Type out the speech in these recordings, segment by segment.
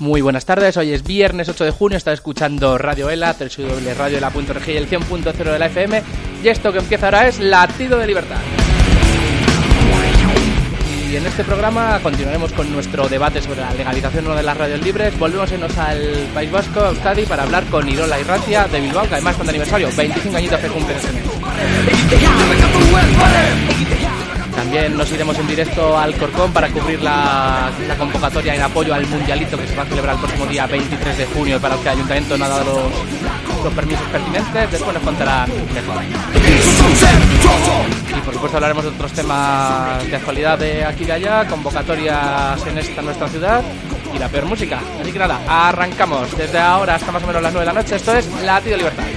Muy buenas tardes, hoy es viernes 8 de junio, está escuchando Radio Ela, www.radioela.org y el 100.0 de la FM, y esto que empieza ahora es Latido de Libertad. Y en este programa continuaremos con nuestro debate sobre la legalización o no de las radios libres. Volvemos a irnos al País Vasco, a Euskadi, para hablar con Irola Irratia de Bilbao, que además con aniversario, 25 añitos que cumple este mes. También nos iremos en directo al Corcón para cubrir la convocatoria en apoyo al Mundialito que se va a celebrar el próximo día 23 de junio para el que el Ayuntamiento no ha dado los permisos pertinentes. Después nos contará mejor. Y por supuesto hablaremos de otros temas de actualidad de aquí y de allá, convocatorias en esta nuestra ciudad y la peor música. Así que nada, arrancamos desde ahora hasta más o menos las 9 de la noche. Esto es Latido de Libertad.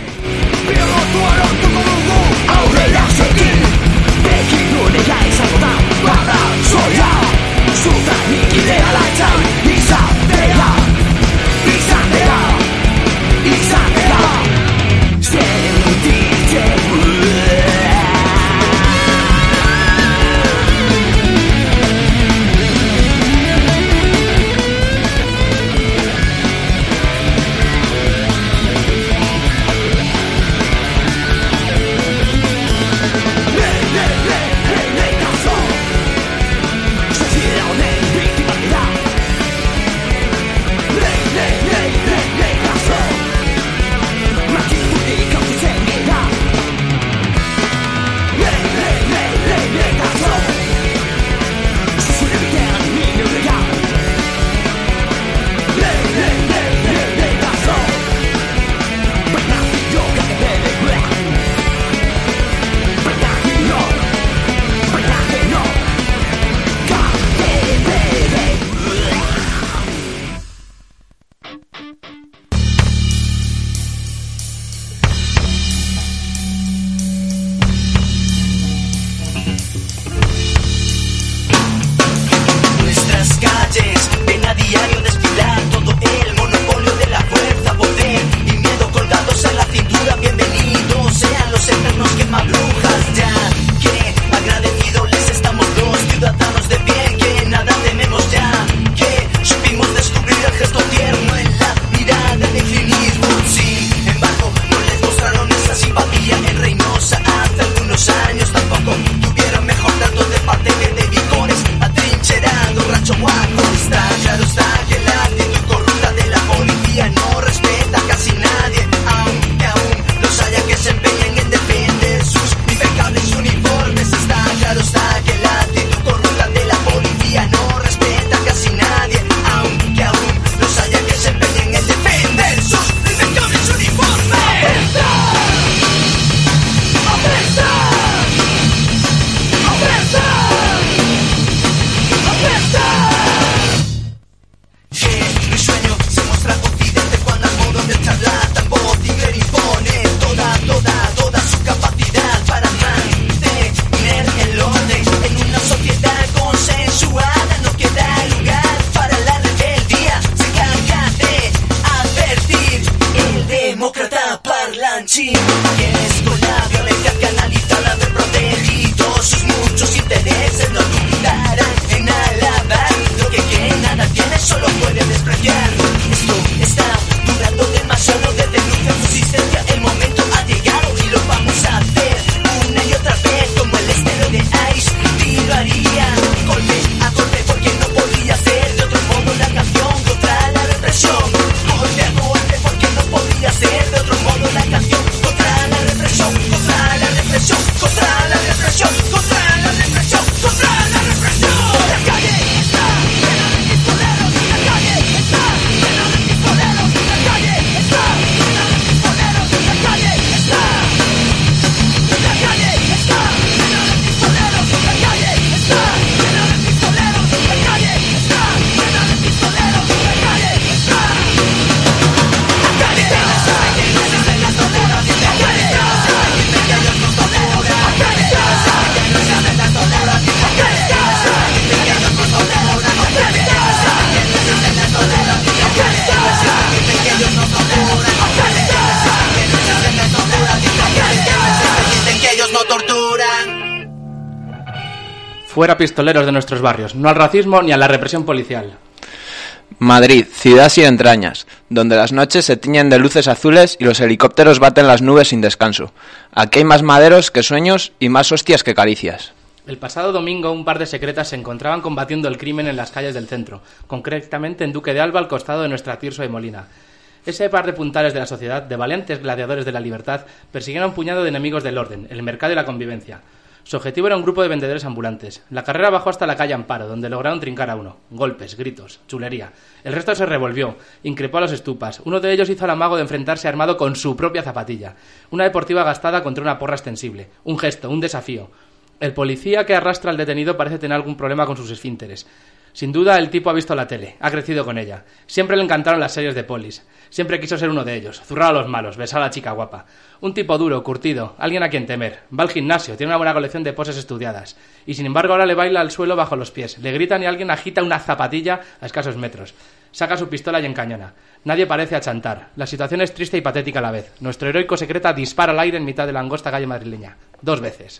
Fuera pistoleros de nuestros barrios, no al racismo ni a la represión policial. Madrid, ciudad sin entrañas, donde las noches se tiñen de luces azules y los helicópteros baten las nubes sin descanso. Aquí hay más maderos que sueños y más hostias que caricias. El pasado domingo un par de secretas se encontraban combatiendo el crimen en las calles del centro, concretamente en Duque de Alba al costado de nuestra Tirso de Molina. Ese par de puntales de la sociedad, de valientes gladiadores de la libertad, persiguieron a un puñado de enemigos del orden, el mercado y la convivencia. Su objetivo era un grupo de vendedores ambulantes. La carrera bajó hasta la calle Amparo, donde lograron trincar a uno. Golpes, gritos, chulería. El resto se revolvió, increpó a los estupas. Uno de ellos hizo el amago de enfrentarse armado con su propia zapatilla. Una deportiva gastada contra una porra extensible. Un gesto, un desafío. El policía que arrastra al detenido parece tener algún problema con sus esfínteres. Sin duda, el tipo ha visto la tele, ha crecido con ella. Siempre le encantaron las series de polis. Siempre quiso ser uno de ellos, zurrar a los malos, besar a la chica guapa. Un tipo duro, curtido, alguien a quien temer. Va al gimnasio, tiene una buena colección de poses estudiadas. Y sin embargo ahora le baila al suelo bajo los pies. Le gritan y alguien agita una zapatilla a escasos metros. Saca su pistola y encañona. Nadie parece achantar. La situación es triste y patética a la vez. Nuestro heroico secreta dispara al aire en mitad de la angosta calle madrileña. 2 veces.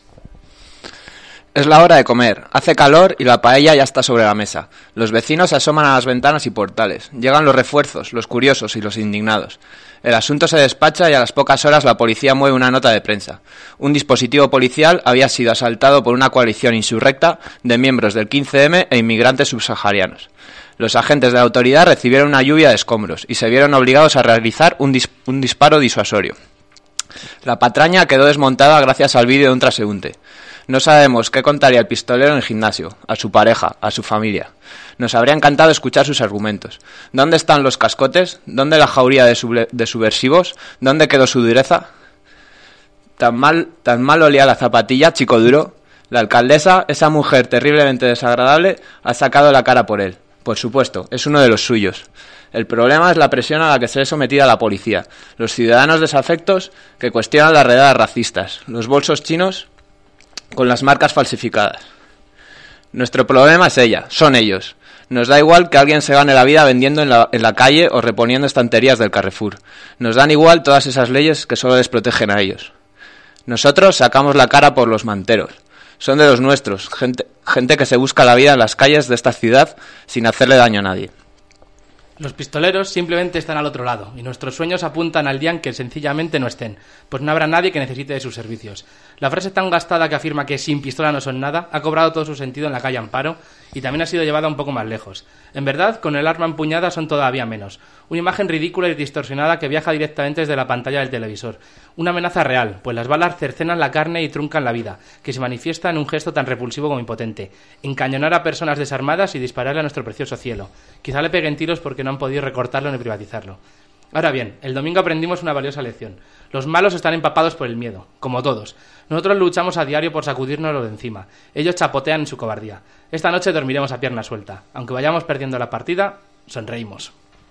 Es la hora de comer, hace calor y la paella ya está sobre la mesa. Los vecinos se asoman a las ventanas y portales. Llegan los refuerzos, los curiosos y los indignados. El asunto se despacha y a las pocas horas la policía mueve una nota de prensa. Un dispositivo policial había sido asaltado por una coalición insurrecta de miembros del 15M e inmigrantes subsaharianos. Los agentes de la autoridad recibieron una lluvia de escombros y se vieron obligados a realizar un disparo disuasorio. La patraña quedó desmontada gracias al vídeo de un transeúnte. No sabemos qué contaría el pistolero en el gimnasio, a su pareja, a su familia. Nos habría encantado escuchar sus argumentos. ¿Dónde están los cascotes? ¿Dónde la jauría de subversivos? ¿Dónde quedó su dureza? Tan mal olía la zapatilla, chico duro. La alcaldesa, esa mujer terriblemente desagradable, ha sacado la cara por él. Por supuesto, es uno de los suyos. El problema es la presión a la que se ve sometida la policía, los ciudadanos desafectos que cuestionan las redadas racistas, los bolsos chinos con las marcas falsificadas. Nuestro problema es ella, son ellos. Nos da igual que alguien se gane la vida vendiendo en la calle o reponiendo estanterías del Carrefour. Nos dan igual todas esas leyes que solo les protegen a ellos. Nosotros sacamos la cara por los manteros. Son de los nuestros, gente que se busca la vida en las calles de esta ciudad sin hacerle daño a nadie. Los pistoleros simplemente están al otro lado y nuestros sueños apuntan al día en que sencillamente no estén, pues no habrá nadie que necesite de sus servicios. La frase tan gastada que afirma que sin pistola no son nada ha cobrado todo su sentido en la calle Amparo y también ha sido llevada un poco más lejos. En verdad, con el arma empuñada son todavía menos. Una imagen ridícula y distorsionada que viaja directamente desde la pantalla del televisor. Una amenaza real, pues las balas cercenan la carne y truncan la vida, que se manifiesta en un gesto tan repulsivo como impotente. Encañonar a personas desarmadas y dispararle a nuestro precioso cielo. Quizá le peguen tiros porque no han podido recortarlo ni privatizarlo. Ahora bien, el domingo aprendimos una valiosa lección. Los malos están empapados por el miedo, como todos. Nosotros luchamos a diario por sacudírnoslo de encima. Ellos chapotean en su cobardía. Esta noche dormiremos a pierna suelta. Aunque vayamos perdiendo la partida, sonreímos.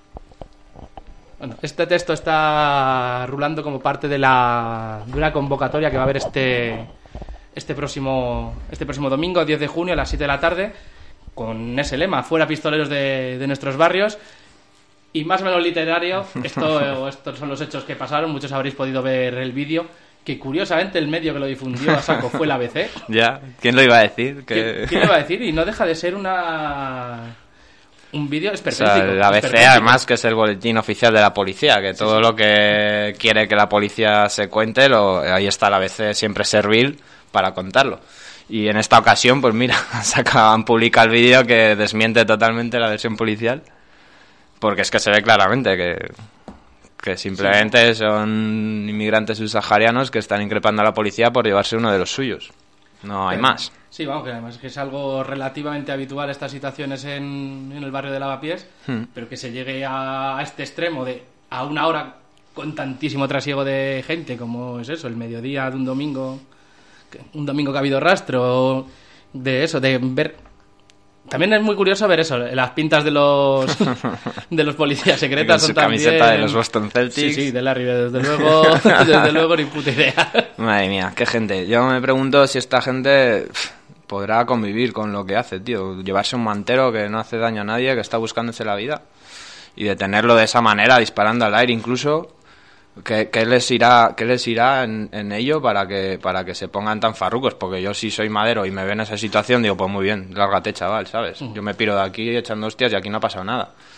Bueno, este texto está rulando como parte de una convocatoria que va a haber este próximo domingo, 10 de junio, a las 7 de la tarde, con ese lema, fuera pistoleros de nuestros barrios. Y más o menos literario, estos son los hechos que pasaron, muchos habréis podido ver el vídeo, que curiosamente el medio que lo difundió a saco fue la ABC. Ya, ¿quién lo iba a decir? ¿Quién lo iba a decir? Y no deja de ser un vídeo esperpéntico. O sea, la ABC además que es el boletín oficial de la policía, que todo lo que quiere que la policía se cuente, ahí está la ABC siempre servil para contarlo. Y en esta ocasión, pues mira, han publicado el vídeo que desmiente totalmente la versión policial. Porque es que se ve claramente que simplemente son inmigrantes subsaharianos que están increpando a la policía por llevarse uno de los suyos. No hay más. Sí, vamos, que además que es algo relativamente habitual estas situaciones en el barrio de Lavapiés, pero que se llegue a este extremo a una hora con tantísimo trasiego de gente como es eso, el mediodía de un domingo que ha habido rastro de eso, de ver. También es muy curioso ver eso, las pintas de los policías secretas con son su camiseta también... de los Boston Celtics. Sí, de Larry, desde luego ni puta idea. Madre mía, qué gente. Yo me pregunto si esta gente podrá convivir con lo que hace, tío. Llevarse un mantero que no hace daño a nadie, que está buscándose la vida. Y detenerlo de esa manera, disparando al aire incluso. ¿Qué les irá en ello para que se pongan tan farrucos? Porque yo si soy madero y me ven en esa situación digo, pues muy bien, lárgate chaval, ¿sabes? Yo me piro de aquí echando hostias y aquí no ha pasado nada.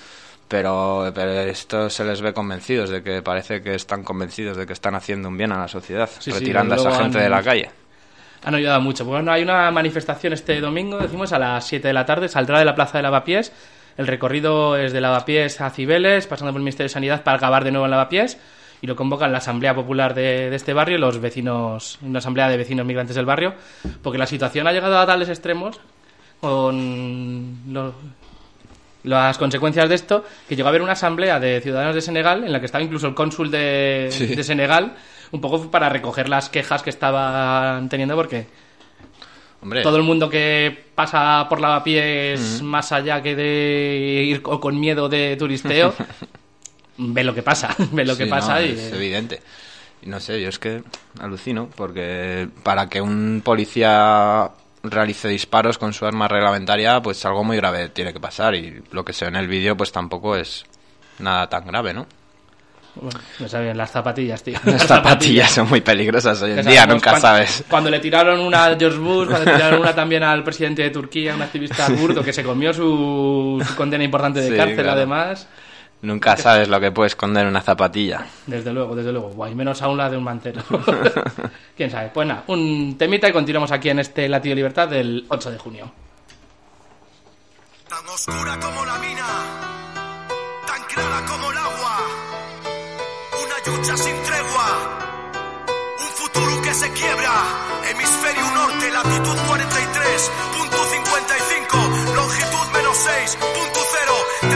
Pero esto se les ve convencidos de que parece que están convencidos de que están haciendo un bien a la sociedad, retirando a esa gente de la calle. Han ayudado mucho. Bueno, hay una manifestación este domingo, decimos, a las 7 de la tarde, saldrá de la Plaza de Lavapiés. El recorrido es de Lavapiés a Cibeles, pasando por el Ministerio de Sanidad para acabar de nuevo en Lavapiés, y lo convocan la Asamblea Popular de este barrio, los vecinos, una asamblea de vecinos migrantes del barrio, porque la situación ha llegado a tales extremos con las consecuencias de esto, que llegó a haber una asamblea de ciudadanos de Senegal en la que estaba incluso el cónsul de Senegal, un poco para recoger las quejas que estaban teniendo, porque todo el mundo que pasa por Lavapiés, más allá que de ir con miedo de turisteo, ve lo que pasa, y es evidente. Y no sé, yo es que alucino, porque para que un policía realice disparos con su arma reglamentaria, pues algo muy grave tiene que pasar, y lo que se ve en el vídeo pues tampoco es nada tan grave, ¿no? Bueno, no sabían las zapatillas, tío. Las zapatillas son muy peligrosas hoy en día, nunca sabes. Cuando le tiraron una a George Bush, cuando le tiraron una también al presidente de Turquía, un activista kurdo que se comió su condena importante de cárcel, claro. Además. Nunca sabes lo que puede esconder una zapatilla. Desde luego. Guay, menos aún la de un mantero. ¿Quién sabe? Pues nada, un temita y continuamos aquí en este Latido de Libertad del 8 de junio. Tan oscura como la mina, tan clara como el agua, una lucha sin tregua, un futuro que se quiebra. Hemisferio norte, latitud 43.55, longitud -6.0,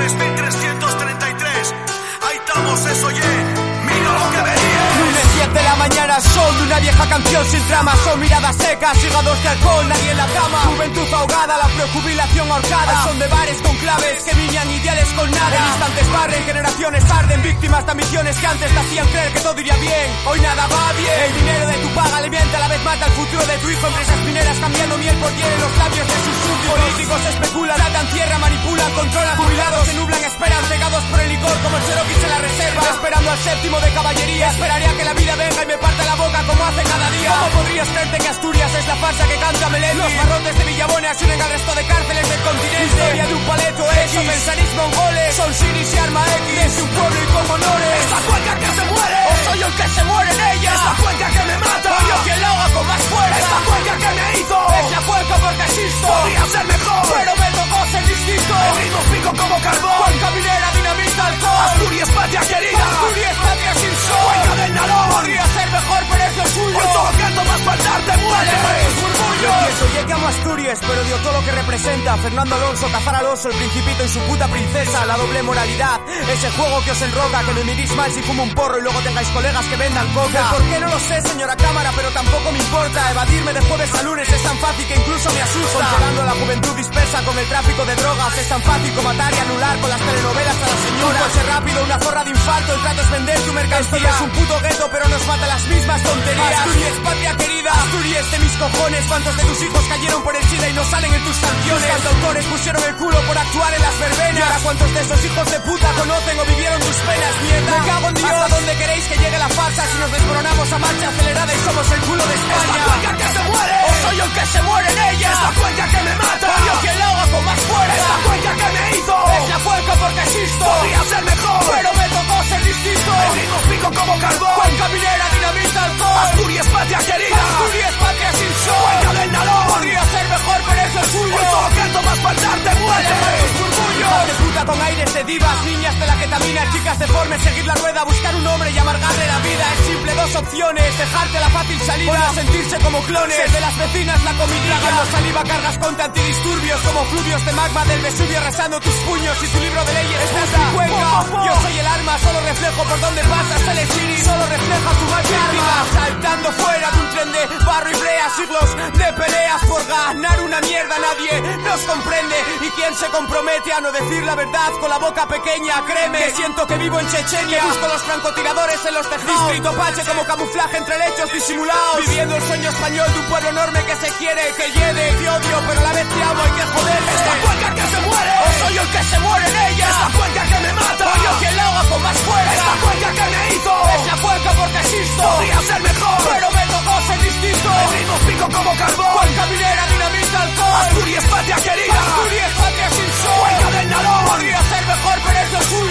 3333. Ahí estamos, eso mira lo que venía. Lunes 10 de la mañana, son de una vieja canción sin trama. Son miradas secas, hígados de alcohol, nadie en la cama. Juventud ahogada, la prejubilación ahorcada. Son de bares con claves que viñan ideales con nada. En instantes barren, generaciones arden, víctimas de ambiciones que antes te hacían creer que todo iría bien. Hoy nada va bien. El dinero de tu paga alimenta, a la vez mata el futuro de tu hijo. Empresas mineras cambiando miel por hiel en los labios de sus súbditos. Políticos especulan, tratan tierra, manipulan, controlan. Jubilados se nublan, esperan, cegados por el licor como el Cherokee en la reserva. Esperando al séptimo de caballería. Esperaré a que la vida venga y me parte la boca como hace cada día. ¿Cómo podrías creerte que Asturias es la farsa que canta Melendi? Los barrotes de Villabona se unen al resto de cárceles del continente. Historia de un paleto X, son pensaréis mongoles, son siris y arma X. Desde un pueblo y con honores. Esta cuenca que se muere, o soy yo el que se muere en ella. Esta cuenca que me mata, o yo quien lo haga con más fuerza. Esta cuenca que me hizo, es la cuenca porque existo. Podría ser mejor, pero me tocó ser distinto. El ritmo pico como carbón, cuenca minera, dinamita, alcohol. Asturias patria querida, Asturias patria sin sol. Cuenca del Nalón, podría ser mejor pero es lo suyo. Hoy todo que tomas faltar te muere. Yo pienso, llegué a Asturias, pero dio todo lo que representa. Fernando Alonso, cazar al oso, el principito y su puta princesa. La doble moralidad, ese juego que os enroca. Que me mirís mal si fumo un porro y luego tengáis colegas que vendan coca. ¿Por qué no lo sé, señora cámara? Pero tampoco me importa. Evadirme de jueves a lunes es tan fácil que incluso me asusta. Controlando a la juventud dispersa con el tráfico de drogas. Es tan fácil como matar y anular con las telenovelas a la señora. Un coche rápido, una zorra de infarto. El trato es vender tu mercancía. Es un puto gueto, pero nos mata las mismas tonterías. Asturias, patria querida, Asturias de mis cojones. ¿Cuántos de tus hijos cayeron por el SIDA y no salen en tus canciones? ¿Cuántos autores pusieron el culo por actuar en las verbenas? ¿Y ahora cuántos de esos hijos de puta conocen o vivieron tus penas? Mierda, me cago en Dios. ¿Hasta dónde queréis que llegue la farsa? Si nos desmoronamos a marcha acelerada y somos el culo de España. Esta cuenca que se muere, o soy yo el que se muere en ella. Esta cuenca que me mata, o yo quien lo haga con más fuerza. Esta cuenca que me hizo, es la cuenca porque existo. Podría ser mejor, pero me tocó ser distinto. El ritmo pico como carbón, cuenca minera, dinamita, alcohol. Asturias patria querida, Asturias patria sin sol. Cuenca del Nalón, podría ser mejor pero es lo suyo. Hoy todo que tomas faltar te muere. Hijos de puta con aires de divas, niñas de la ketamina, chicas deformes, seguir la rueda, buscar un hombre y amargarle la vida. Es simple, dos opciones, dejarte la fácil salida o sentirse como clones. Ser de las vecinas la comidilla, tragando saliva, cargas contra antidisturbios como fluvios de magma del Vesubio, rezando tus puños y tu libro de leyes. Esta es mi cuenca, yo soy el arma, solo reflejo por donde pasas el espíritu, solo refleja tu mal karma. Saltando fuera de un tren de barro y brea, siglos de peleas por ganar una mierda, nadie nos comprende. ¿Y quién se compromete a no decir la verdad con la boca pequeña? Créeme, que siento que vivo en Chechenia, busco los francotiradores en los tejados. Distrito Pache como camuflaje entre lechos disimulados, viviendo el sueño español de un pueblo enorme que se quiere, que hiede, que odio, pero a la vez te amo, hay que joderme. Esta cuenca que se muere, o soy yo el que se muere en ella. Esta cuenca que me mata, o yo quien lo haga con más fuerza. Esta cuenca que me hizo, es la cuenca porque existo. Podría ser mejor, pero me tocó ser distinto. El ritmo pico como carbón, cuenca minera, dinamita, alcohol. Asturias patria querida, Asturias patria sin sol. Cuenca del Nalón, podría ser mejor pero es lo suyo.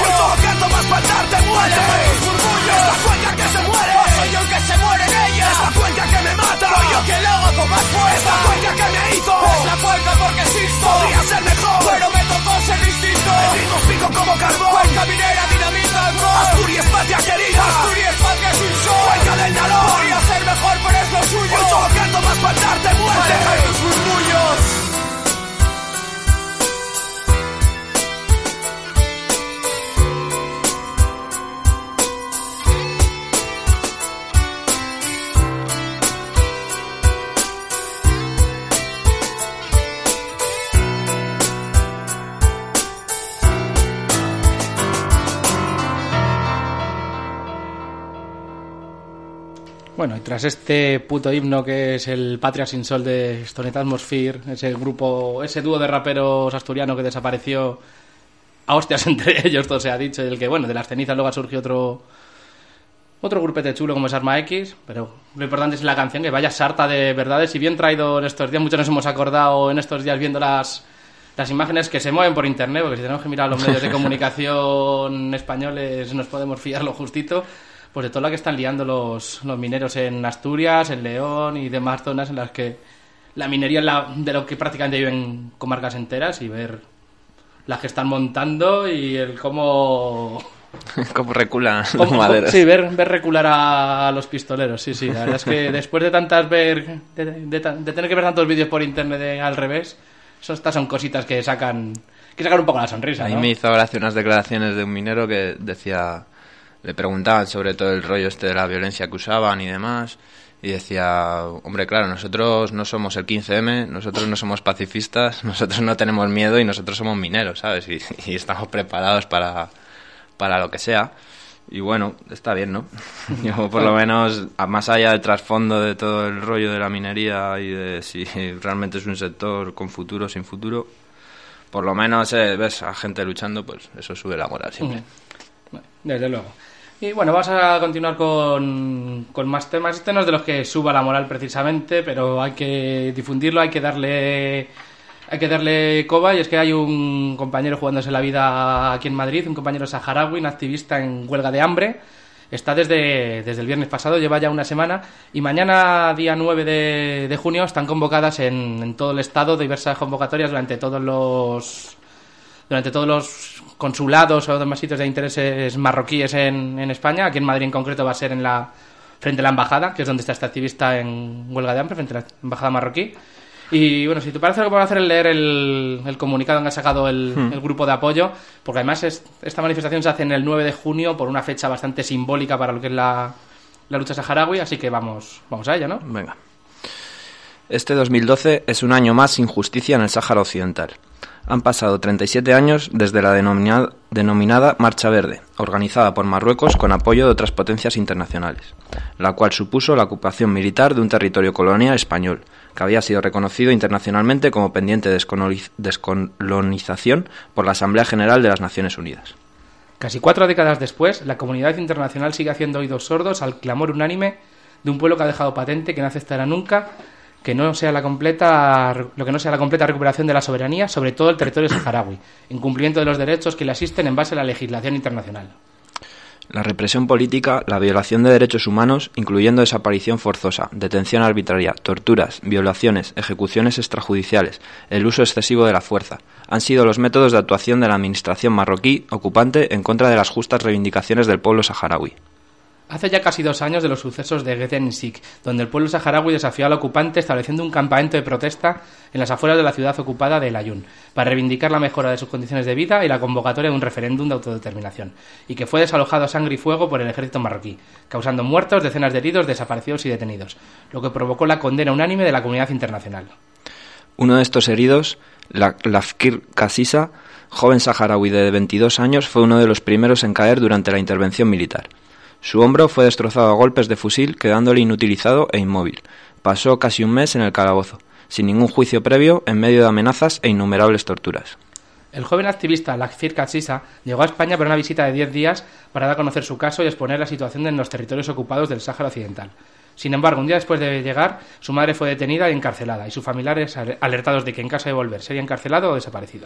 Esta cueca que me hizo es la cueca porque existo. podría ser mejor, Pero me tocó ser distinto. el ritmo pico como carbón. Cuenca minera, dinamita, alcohol. Asturias, patria querida, Asturias, patria sin sol. Cuenca del Nalón. Podría ser mejor, pero es lo suyo. Hoy solo canto más para darte muerte. Aleja tus murmullos. Bueno, y tras este puto himno que es el Patria sin Sol de Stonet Atmosphere, ese grupo, ese dúo de raperos asturiano que desapareció a hostias entre ellos, todo se ha dicho, y del que, bueno, de las cenizas luego surgió otro grupete chulo como es Arma X, pero lo importante es la canción, que vaya sarta de verdades, y bien traído en estos días, muchos nos hemos acordado en estos días viendo las imágenes que se mueven por internet, porque si tenemos que mirar los medios de comunicación españoles nos podemos fiar lo justito, pues de toda la que están liando los mineros en Asturias, en León y demás zonas en las que la minería es de lo que prácticamente viven comarcas enteras, y ver las que están montando y el cómo Como reculan los maderos. Sí, ver recular a los pistoleros, sí, la verdad es que después de tantas de tener que ver tantos vídeos por internet al revés, estas son cositas que sacan un poco la sonrisa, A mí ¿no? me hizo gracia unas declaraciones de un minero que decía, le preguntaban sobre todo el rollo este de la violencia que usaban y demás, y decía, hombre, claro, nosotros no somos el 15M, nosotros no somos pacifistas, nosotros no tenemos miedo y nosotros somos mineros, ¿sabes? Y estamos preparados para lo que sea. Y bueno, está bien, ¿no? Yo por lo menos, más allá del trasfondo de todo el rollo de la minería y de si realmente es un sector con futuro o sin futuro, por lo menos ves a gente luchando, pues eso sube la moral siempre. Desde luego. Y bueno, vamos a continuar con más temas. Este no es de los que suba la moral precisamente, pero hay que difundirlo, hay que darle coba, y es que hay un compañero jugándose la vida aquí en Madrid, un compañero saharaui, un activista en huelga de hambre. Está desde el viernes pasado, lleva ya una semana, y mañana, día 9 de junio, están convocadas en todo el estado diversas convocatorias durante todos los consulados o demás sitios de intereses marroquíes en España. Aquí en Madrid en concreto va a ser frente a la embajada, que es donde está este activista en huelga de hambre, frente a la embajada marroquí. Y bueno, si te parece, lo que vamos a hacer es leer el comunicado que ha sacado el grupo de apoyo, porque además esta manifestación se hace en el 9 de junio por una fecha bastante simbólica para lo que es la lucha saharaui, así que vamos a ella, ¿no? Venga. Este 2012 es un año más sin justicia en el Sáhara Occidental. Han pasado 37 años desde la denominada Marcha Verde, organizada por Marruecos con apoyo de otras potencias internacionales, la cual supuso la ocupación militar de un territorio colonial español, que había sido reconocido internacionalmente como pendiente de descolonización por la Asamblea General de las Naciones Unidas. Casi 4 décadas después, la comunidad internacional sigue haciendo oídos sordos al clamor unánime de un pueblo que ha dejado patente que no aceptará nunca lo que no sea la completa recuperación de la soberanía sobre todo el territorio saharaui, en cumplimiento de los derechos que le asisten en base a la legislación internacional. La represión política, la violación de derechos humanos, incluyendo desaparición forzosa, detención arbitraria, torturas, violaciones, ejecuciones extrajudiciales, el uso excesivo de la fuerza, han sido los métodos de actuación de la administración marroquí ocupante en contra de las justas reivindicaciones del pueblo saharaui. Hace ya casi 2 años de los sucesos de Gedensik, donde el pueblo saharaui desafió al ocupante estableciendo un campamento de protesta en las afueras de la ciudad ocupada de El Ayun, para reivindicar la mejora de sus condiciones de vida y la convocatoria de un referéndum de autodeterminación, y que fue desalojado a sangre y fuego por el ejército marroquí, causando muertos, decenas de heridos, desaparecidos y detenidos, lo que provocó la condena unánime de la comunidad internacional. Uno de estos heridos, Lafkir Kassisa, joven saharaui de 22 años, fue uno de los primeros en caer durante la intervención militar. Su hombro fue destrozado a golpes de fusil, quedándole inutilizado e inmóvil. Pasó casi un mes en el calabozo, sin ningún juicio previo, en medio de amenazas e innumerables torturas. El joven activista Lafkir Kassisa llegó a España para una visita de 10 días para dar a conocer su caso y exponer la situación en los territorios ocupados del Sáhara Occidental. Sin embargo, un día después de llegar, su madre fue detenida y encarcelada, y sus familiares alertados de que en caso de volver sería encarcelado o desaparecido.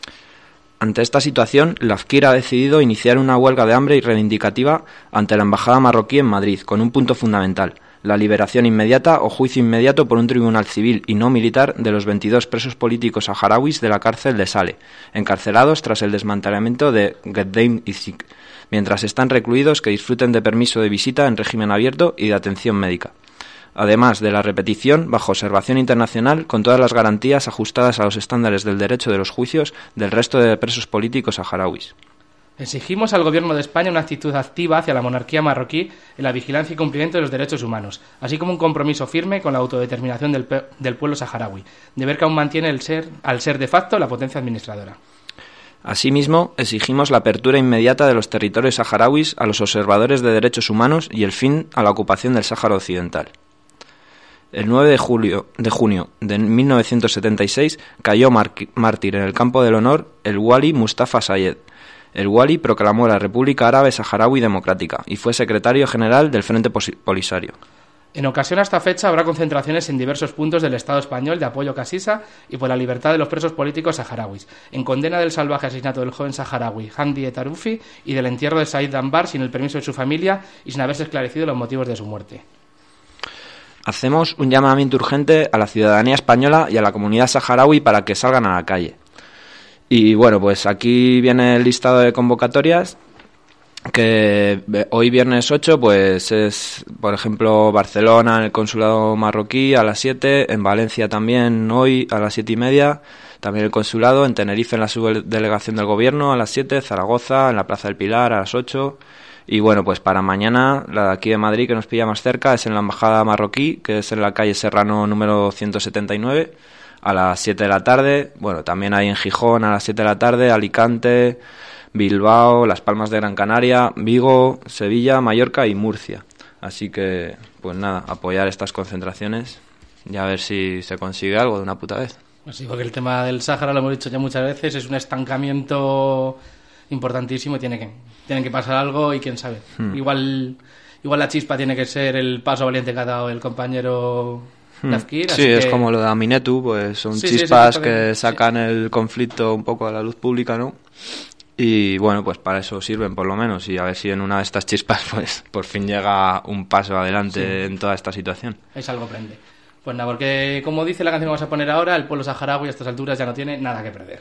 Ante esta situación, Lafkir ha decidido iniciar una huelga de hambre y reivindicativa ante la embajada marroquí en Madrid, con un punto fundamental: la liberación inmediata o juicio inmediato por un tribunal civil y no militar de los 22 presos políticos saharauis de la cárcel de Sale, encarcelados tras el desmantelamiento de Gdeim Izik, mientras están recluidos, que disfruten de permiso de visita en régimen abierto y de atención médica. Además de la repetición, bajo observación internacional, con todas las garantías ajustadas a los estándares del derecho de los juicios del resto de presos políticos saharauis. Exigimos al Gobierno de España una actitud activa hacia la monarquía marroquí en la vigilancia y cumplimiento de los derechos humanos, así como un compromiso firme con la autodeterminación del pueblo saharaui, de ver que aún mantiene al ser de facto la potencia administradora. Asimismo, exigimos la apertura inmediata de los territorios saharauis a los observadores de derechos humanos y el fin a la ocupación del Sáhara Occidental. El 9 de junio de 1976 cayó mártir en el campo del honor el Wali Mustafa Sayed. El Wali proclamó la República Árabe Saharaui Democrática y fue secretario general del Frente Polisario. En ocasión a esta fecha habrá concentraciones en diversos puntos del Estado español de apoyo a Casisa y por la libertad de los presos políticos saharauis, en condena del salvaje asesinato del joven saharaui Hamdi Etarufi y del entierro de Said Dambar sin el permiso de su familia y sin haberse esclarecido los motivos de su muerte. Hacemos un llamamiento urgente a la ciudadanía española y a la comunidad saharaui para que salgan a la calle. Y bueno, pues aquí viene el listado de convocatorias, que hoy viernes 8 pues es, por ejemplo, Barcelona en el consulado marroquí a las 7, en Valencia también hoy a las 7:30, también el consulado, en Tenerife en la subdelegación del gobierno a las 7, Zaragoza en la Plaza del Pilar a las 8. Y bueno, pues para mañana, la de aquí de Madrid, que nos pilla más cerca, es en la Embajada Marroquí, que es en la calle Serrano número 179, a las 7 de la tarde. Bueno, también hay en Gijón a las 7 de la tarde, Alicante, Bilbao, Las Palmas de Gran Canaria, Vigo, Sevilla, Mallorca y Murcia. Así que, pues nada, apoyar estas concentraciones y a ver si se consigue algo de una puta vez. Pues sí, porque el tema del Sáhara, lo hemos dicho ya muchas veces, es un estancamiento importantísimo, tienen que pasar algo y quién sabe. Igual la chispa tiene que ser el paso valiente que ha dado el compañero Lafkir. Sí, es como lo de Aminetu, pues son chispas que sacan el conflicto un poco a la luz pública, ¿no? Y bueno, pues para eso sirven por lo menos, y a ver si en una de estas chispas pues por fin llega un paso adelante en toda esta situación. Es algo prende. Pues nada, porque como dice la canción que vamos a poner ahora, el pueblo saharaui a estas alturas ya no tiene nada que perder.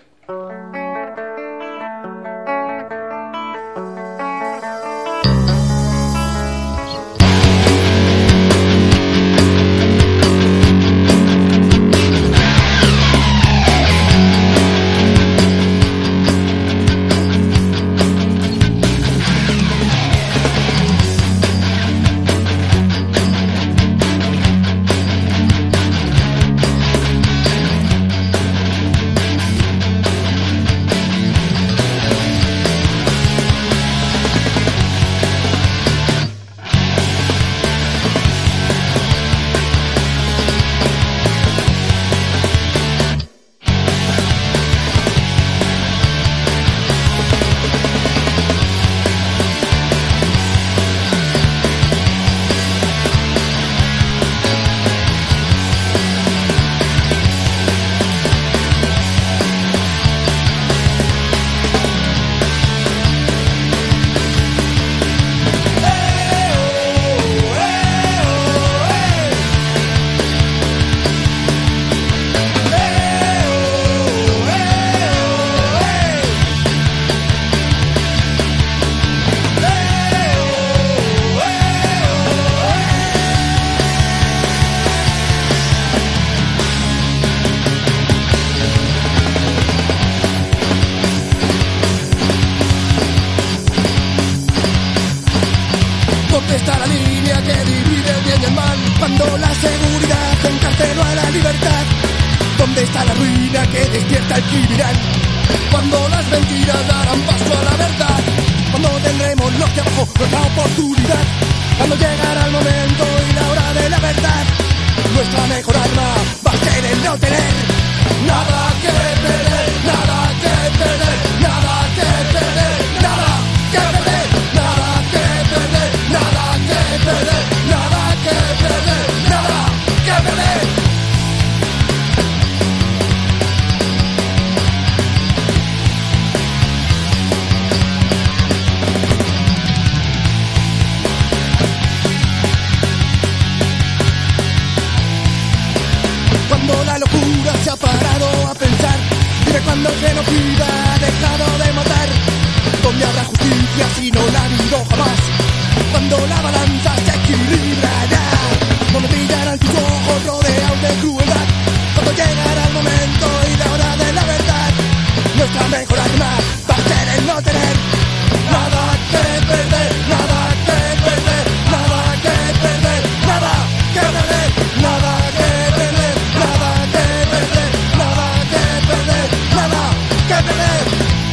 cuando el genocida ha dejado de matar, ¿dónde habrá justicia si no la ha habido jamás? Cuando la balanza se equilibrará, donde brillarán tus ojos rodeados de crueldad, cuando llegará el momento y la hora de la verdad, nuestra mejor arma va a ser el no tener nada que perder, nada que perder, nada que perder, nada que perder, nada que perder, nada que perder, nada que perder, nada que perder.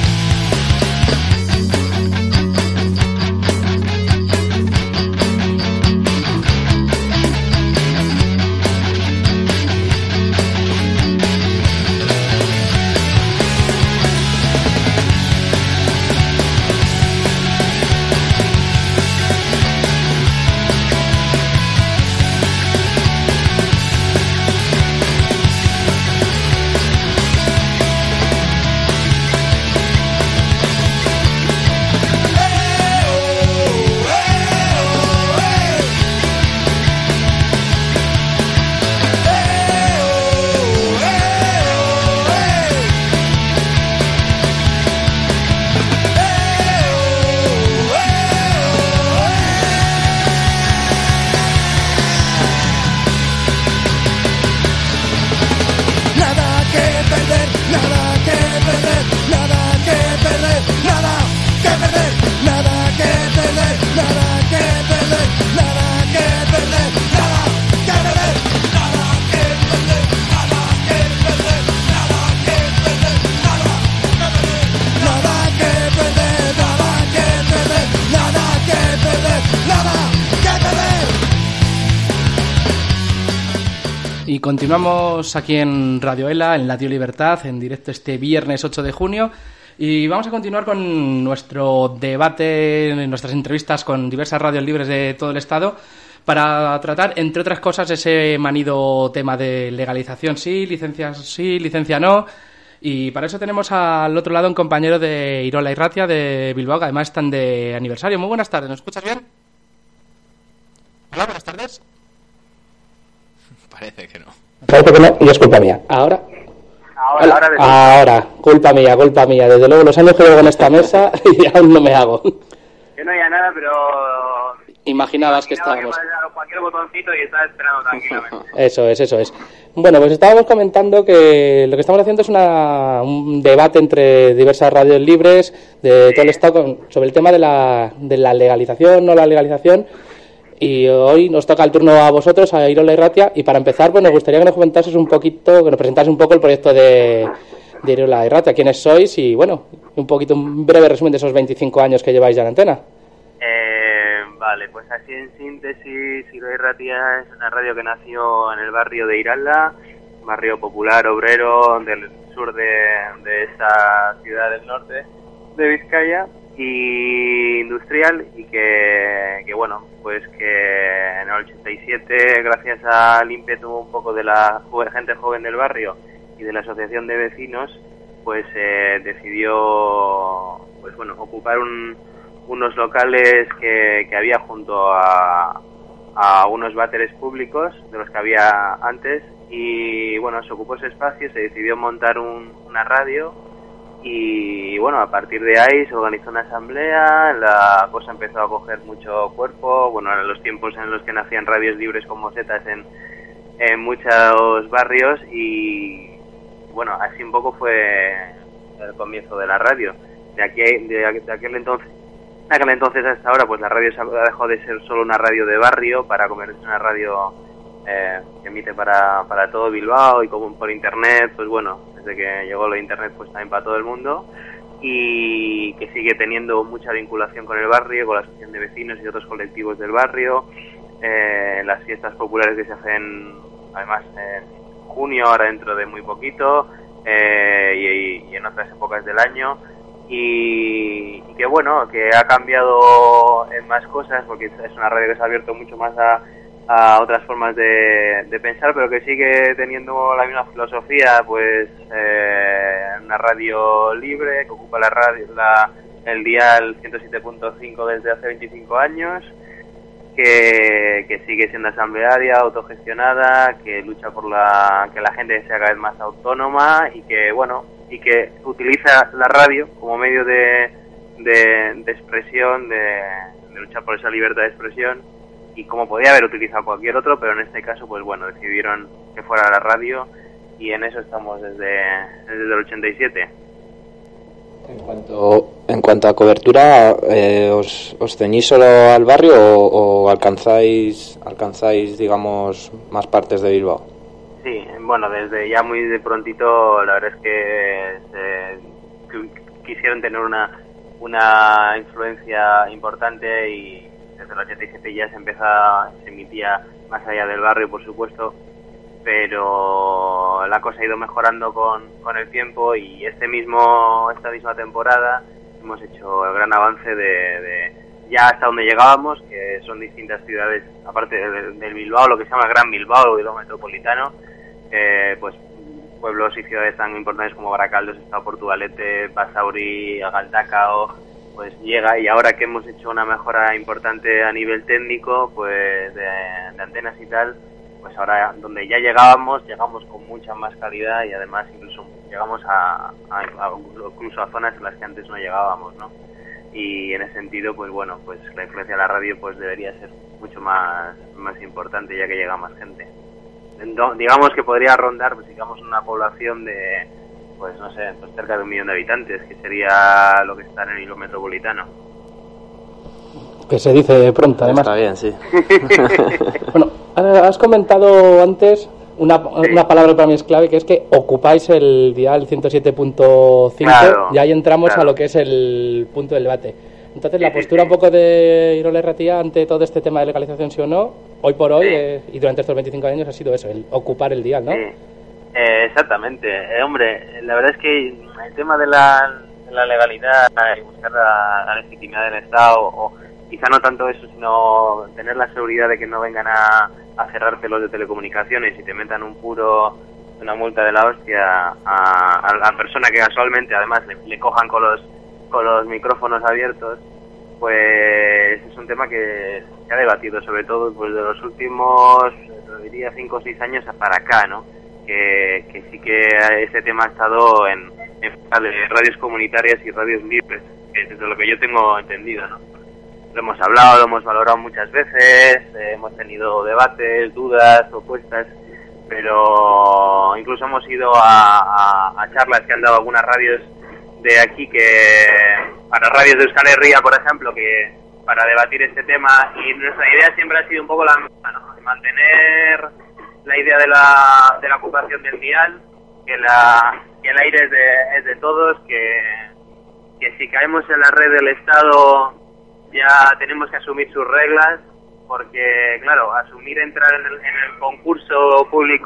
Y continuamos aquí en Radio Ela, en Radio Libertad, en directo este viernes 8 de junio. Y vamos a continuar con nuestro debate, nuestras entrevistas con diversas radios libres de todo el Estado, para tratar, entre otras cosas, ese manido tema de legalización sí, licencia no. Y para eso tenemos al otro lado un compañero de Irola y Ratia, de Bilbao, que además están de aniversario. Muy buenas tardes, ¿nos escuchas bien? Hola, buenas tardes. Parece que no. Parece que no, y es culpa mía. Ahora, culpa mía. Desde luego, los años que llevo en esta mesa y aún no me hago. Que no haya nada, pero... Imaginabas que estábamos... cualquier botoncito y estaba esperando tranquilamente. Eso es. Bueno, pues estábamos comentando que lo que estamos haciendo es un debate entre diversas radios libres de todo el Estado sobre el tema de la legalización, no la legalización. Y hoy nos toca el turno a vosotros, a Irola y Ratia, y para empezar, pues nos gustaría que nos comentases un poquito, que nos presentases un poco el proyecto de Irola y Ratia, quiénes sois y, bueno, un breve resumen de esos 25 años que lleváis ya en antena. Vale, pues así en síntesis, Irola y Ratia es una radio que nació en el barrio de Irala, barrio popular, obrero, del sur de esta ciudad del norte de Vizcaya, y industrial, y que bueno, pues que en el 87, gracias al ímpetu un poco de la gente joven del barrio y de la asociación de vecinos, pues decidió, pues bueno, ocupar unos locales que había junto a unos váteres públicos de los que había antes, y bueno, se ocupó ese espacio, se decidió montar una radio. Y bueno, a partir de ahí se organizó una asamblea, la cosa empezó a coger mucho cuerpo, bueno, en los tiempos en los que nacían radios libres como Zetas en muchos barrios, y bueno, así un poco fue el comienzo de la radio. De aquel entonces hasta ahora, pues la radio dejó de ser solo una radio de barrio para convertirse en una radio que emite para todo Bilbao, y como por internet, pues bueno, desde que llegó lo de internet, pues también para todo el mundo, y que sigue teniendo mucha vinculación con el barrio, con la asociación de vecinos y otros colectivos del barrio, las fiestas populares que se hacen además en junio, ahora dentro de muy poquito, y en otras épocas del año, y que bueno, que ha cambiado en más cosas, porque es una radio que se ha abierto mucho más a otras formas de pensar, pero que sigue teniendo la misma filosofía, pues una radio libre que ocupa el dial 107.5 desde hace 25 años, que sigue siendo asamblearia, autogestionada, que lucha por que la gente sea cada vez más autónoma, y que bueno, y que utiliza la radio como medio de expresión, de luchar por esa libertad de expresión, y como podía haber utilizado cualquier otro, pero en este caso pues bueno, decidieron que fuera la radio, y en eso estamos desde el 87. En cuanto a cobertura, ¿os ceñís solo al barrio o alcanzáis, digamos, más partes de Bilbao? Sí, bueno, desde ya muy de prontito, la verdad es que quisieron tener una influencia importante, y desde el 87 ya se emitía más allá del barrio, por supuesto, pero la cosa ha ido mejorando con el tiempo, y esta misma temporada hemos hecho el gran avance de ya hasta donde llegábamos, que son distintas ciudades, aparte del Bilbao, lo que se llama el Gran Bilbao, Bilbao metropolitano, pues pueblos y ciudades tan importantes como Baracaldo, Estado Portugalete, Basauri, Galdacao, pues llega, y ahora que hemos hecho una mejora importante a nivel técnico, pues de antenas y tal, pues ahora donde ya llegamos con mucha más calidad, y además incluso llegamos incluso a zonas en las que antes no llegábamos, ¿no? Y en ese sentido, pues bueno, pues la influencia de la radio pues debería ser mucho más importante, ya que llega más gente. Digamos que podría rondar, pues digamos, una población de, pues no sé, pues cerca de 1 millón de habitantes, que sería lo que está en el hilo metropolitano. Que se dice pronto, además. Está bien, sí. Bueno, has comentado antes una palabra que para mí es clave, que es que ocupáis el dial 107.5, claro, y ahí entramos claro a lo que es el punto del debate. Entonces, sí, la postura un poco de Irole Erratia ante todo este tema de legalización, sí o no, hoy por hoy, y durante estos 25 años, ha sido eso, el ocupar el dial, ¿no? Sí, exactamente. Hombre, la verdad es que el tema de la legalidad y buscar la legitimidad del Estado, o quizá no tanto eso, sino tener la seguridad de que no vengan a cerrarte los de telecomunicaciones y te metan una multa de la hostia a la persona que casualmente además le cojan con los micrófonos abiertos, pues es un tema que se ha debatido sobre todo pues de los últimos, diría 5 o 6 años para acá, ¿no? Que sí que ese tema ha estado en radios comunitarias y radios libres, que es de lo que yo tengo entendido, ¿no? Lo hemos hablado, lo hemos valorado muchas veces, hemos tenido debates, dudas, propuestas, pero incluso hemos ido a charlas que han dado algunas radios de aquí, que para radios de Euskal Herria, por ejemplo, que para debatir este tema, y nuestra idea siempre ha sido un poco la misma, ¿no? De mantener la idea de la ocupación del dial, que el aire es de todos, que si caemos en la red del Estado ya tenemos que asumir sus reglas, porque claro, entrar en el concurso público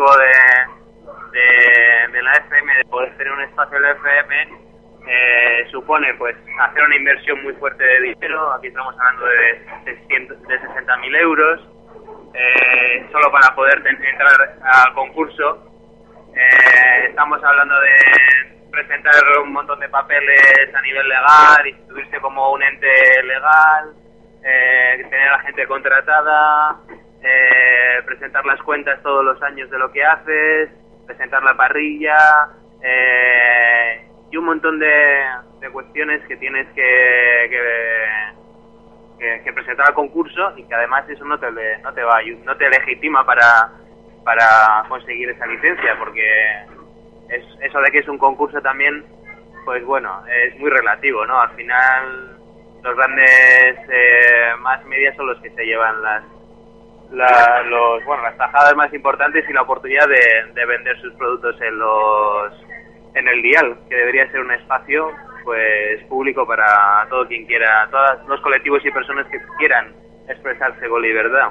de la FM, de poder tener un espacio en la FM, supone pues hacer una inversión muy fuerte de dinero. Aquí estamos hablando de 60.000 euros, solo para poder entrar al concurso. Estamos hablando de presentar un montón de papeles a nivel legal, instituirse como un ente legal, tener a la gente contratada, presentar las cuentas todos los años de lo que haces, presentar la parrilla, y un montón de cuestiones que tienes que presentar al concurso, y que además eso no te legitima para conseguir esa licencia, porque eso de que es un concurso también, pues bueno, es muy relativo, ¿no? Al final los grandes más medias son los que se llevan las tajadas más importantes y la oportunidad de vender sus productos en el dial, que debería ser un espacio pues público para todo quien quiera, todos los colectivos y personas que quieran expresarse con libertad.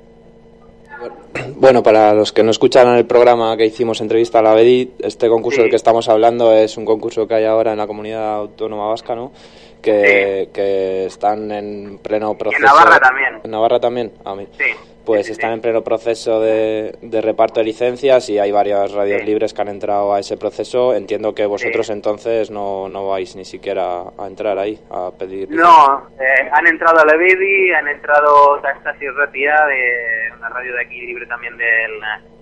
Bueno, para los que no escucharon el programa que hicimos Entrevista a la BEDIT, este concurso del que estamos hablando es un concurso que hay ahora en la comunidad autónoma vasca, ¿no? Que están en pleno proceso. Y en Navarra también. ¿En Navarra también? Sí. Pues están en pleno proceso de reparto de licencias, y hay varias radios libres que han entrado a ese proceso. Entiendo que vosotros entonces no vais ni siquiera a entrar ahí a pedir licencias. No, han entrado a la BEDI, han entrado Tastas y Ratia, de una radio de aquí libre también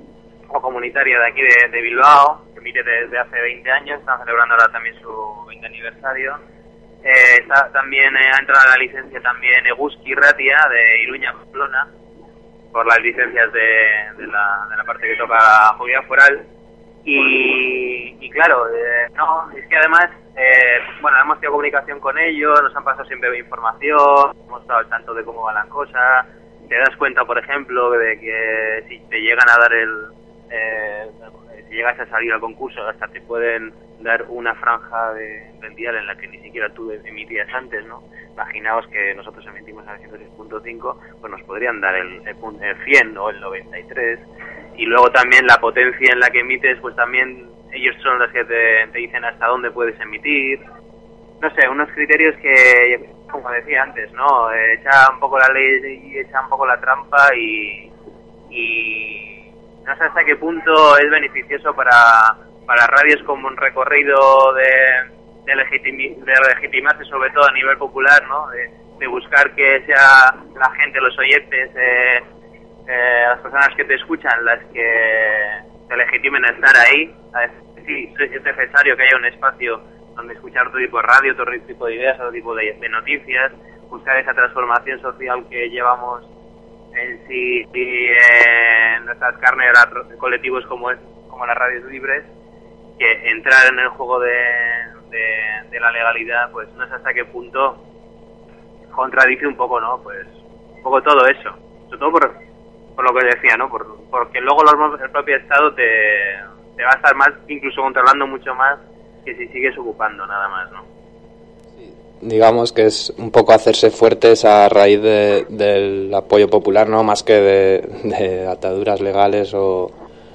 o comunitaria de aquí de Bilbao, que emite desde hace 20 años, están celebrando ahora también su 20 aniversario. También ha entrado a la licencia también Eguzki Ratia de Iruña Pamplona, por las licencias de la parte que toca Judía Foral. Y claro, no, es que además, bueno, hemos tenido comunicación con ellos, nos han pasado siempre información, hemos estado al tanto de cómo van las cosas. Te das cuenta, por ejemplo, de que si te llegan a dar si llegas a salir al concurso, hasta te pueden dar una franja del dial en la que ni siquiera tú emitías antes, ¿no? Imaginaos que nosotros emitimos a 106.5, pues nos podrían dar el 100 o el 93, y luego también la potencia en la que emites, pues también ellos son los que te dicen hasta dónde puedes emitir. No sé, unos criterios que, como decía antes, ¿no? Echa un poco la ley y echa un poco la trampa y no sé hasta qué punto es beneficioso para radios como un recorrido de legitimarse, sobre todo a nivel popular, ¿no? De buscar que sea la gente, los oyentes, las personas que te escuchan las que te legitimen a estar ahí. Sí, es necesario que haya un espacio donde escuchar otro tipo de radio, otro tipo de ideas, otro tipo de noticias, buscar esa transformación social que llevamos en sí en nuestras carnes, colectivos como las radios libres, que entrar en el juego de la legalidad, pues no sé hasta qué punto contradice un poco, ¿no? Pues un poco todo eso, sobre todo por lo que decía, ¿no? Porque luego el propio Estado te va a estar más, incluso controlando mucho más que si sigues ocupando, nada más, ¿no? Sí, digamos que es un poco hacerse fuertes a raíz del apoyo popular, ¿no? Más que de ataduras legales o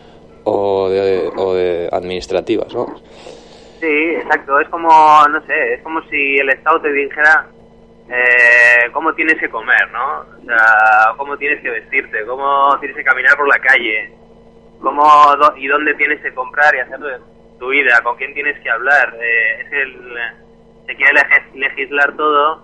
de administrativas, ¿no? Sí, exacto. Es como, no sé, es como si el Estado te dijera cómo tienes que comer, ¿no? O sea, cómo tienes que vestirte, cómo tienes que caminar por la calle, y dónde tienes que comprar y hacer tu vida, con quién tienes que hablar. Se quiere legislar todo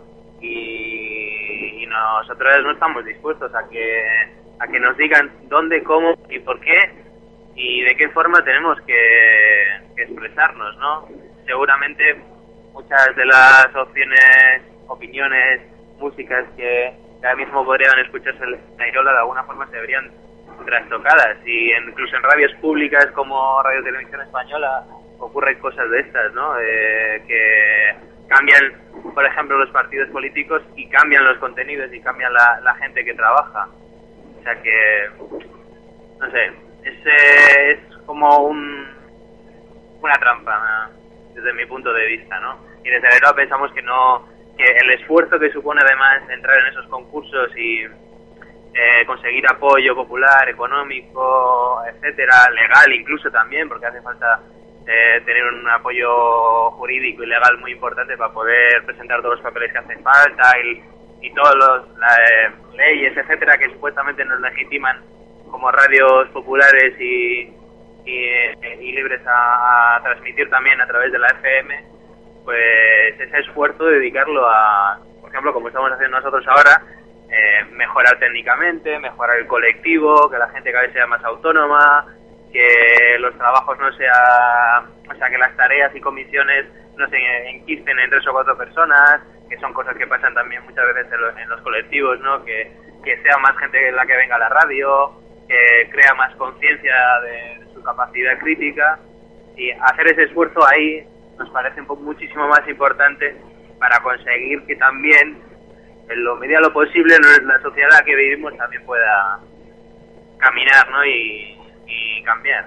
y nosotros no estamos dispuestos a que nos digan dónde, cómo y por qué y de qué forma tenemos que expresarnos, ¿no? Seguramente muchas de las opiniones, músicas que ahora mismo podrían escucharse en la Irola de alguna forma se verían trastocadas, y incluso en radios públicas como Radio Televisión Española ocurren cosas de estas, ¿no? Que cambian, por ejemplo, los partidos políticos y cambian los contenidos y cambian la gente que trabaja. O sea que, no sé, es como una trampa, ¿no? Desde mi punto de vista, ¿no? Y desde la Irola pensamos que el esfuerzo que supone además entrar en esos concursos y conseguir apoyo popular, económico, etcétera, legal incluso también, porque hace falta tener un apoyo jurídico y legal muy importante para poder presentar todos los papeles que hacen falta y todas las leyes, etcétera, que supuestamente nos legitiman como radios populares y libres a transmitir también a través de la FM. Pues ese esfuerzo de dedicarlo a, por ejemplo, como estamos haciendo nosotros ahora, mejorar técnicamente, mejorar el colectivo, que la gente cada vez sea más autónoma, que los trabajos no que las tareas y comisiones no se enquisten en 3 o 4 personas, que son cosas que pasan también muchas veces en los colectivos, ¿no? Que sea más gente la que venga a la radio, que crea más conciencia de su capacidad crítica, y hacer ese esfuerzo ahí nos parece muchísimo más importante para conseguir que también, en lo medida de lo posible, la sociedad en la que vivimos también pueda caminar, ¿no? y cambiar.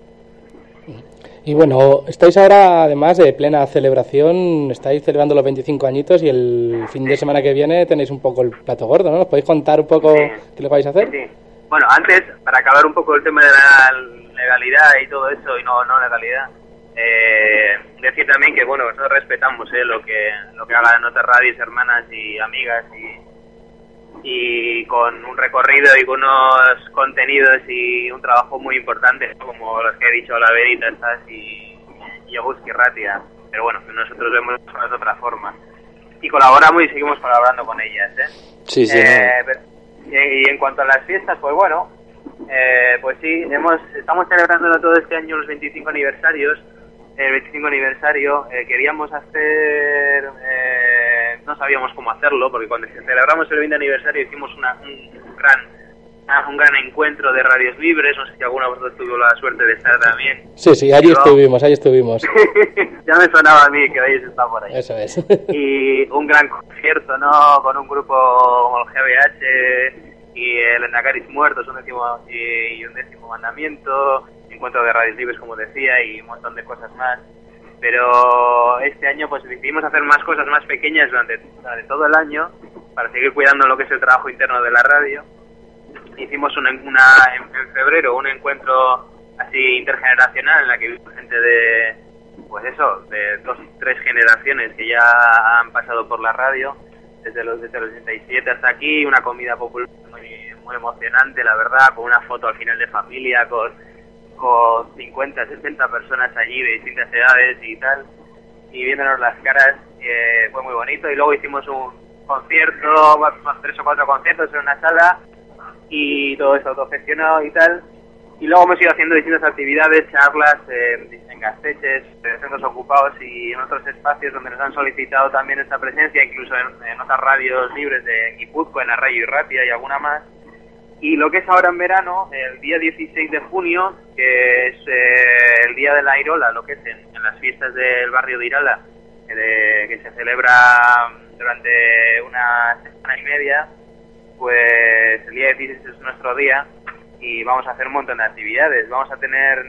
Y bueno, estáis ahora, además de plena celebración, estáis celebrando los 25 añitos y el fin de semana que viene tenéis un poco el plato gordo, ¿no? ¿Os podéis contar un poco qué lo vais a hacer? Sí. Bueno, antes, para acabar un poco el tema de la legalidad y todo eso, y no legalidad, decir también que, bueno, nosotros respetamos lo que hagan otras radios hermanas y amigas y con un recorrido y con unos contenidos y un trabajo muy importante, como los que he dicho, La Veritas y Eguzki Ratia. Pero bueno, nosotros vemos de otra forma. Y colaboramos y seguimos colaborando con ellas, Sí, sí. Y en cuanto a las fiestas, pues bueno, Pues sí, estamos celebrando todo este año los 25 aniversarios. El 25 aniversario queríamos hacer, no sabíamos cómo hacerlo, porque cuando celebramos el 20 aniversario hicimos un gran encuentro de radios libres. No sé si alguno de vosotros tuvo la suerte de estar también. Sí, allí estuvimos. Ya me sonaba a mí que habéis estado por ahí. Eso es. Y un gran concierto, ¿no? Con un grupo como el GBH y el Endacaris Muertos, un décimo mandamiento, encuentro de radios libres, como decía, y un montón de cosas más. Pero este año pues decidimos hacer más cosas más pequeñas durante todo el año para seguir cuidando lo que es el trabajo interno de la radio. Hicimos en febrero un encuentro así intergeneracional en la que vimos gente de 2-3 generaciones que ya han pasado por la radio desde los 87 hasta aquí, una comida popular muy emocionante, la verdad, con una foto al final de familia con 50, 60 personas allí de distintas edades y tal, y viéndonos las caras, fue muy bonito. Y luego hicimos un concierto, más 3 o 4 conciertos en una sala, y todo esto autogestionado y tal. Y luego hemos ido haciendo distintas actividades, charlas en gasteches, en centros ocupados y en otros espacios donde nos han solicitado también esta presencia, incluso en otras radios libres de Guipúzcoa, en Arraio y Ratia y alguna más. Y lo que es ahora en verano, el día 16 de junio, que es el día de la Irola, lo que es en las fiestas del barrio de Irala, que se celebra durante una semana y media, pues el día 16 es nuestro día y vamos a hacer un montón de actividades. Vamos a tener,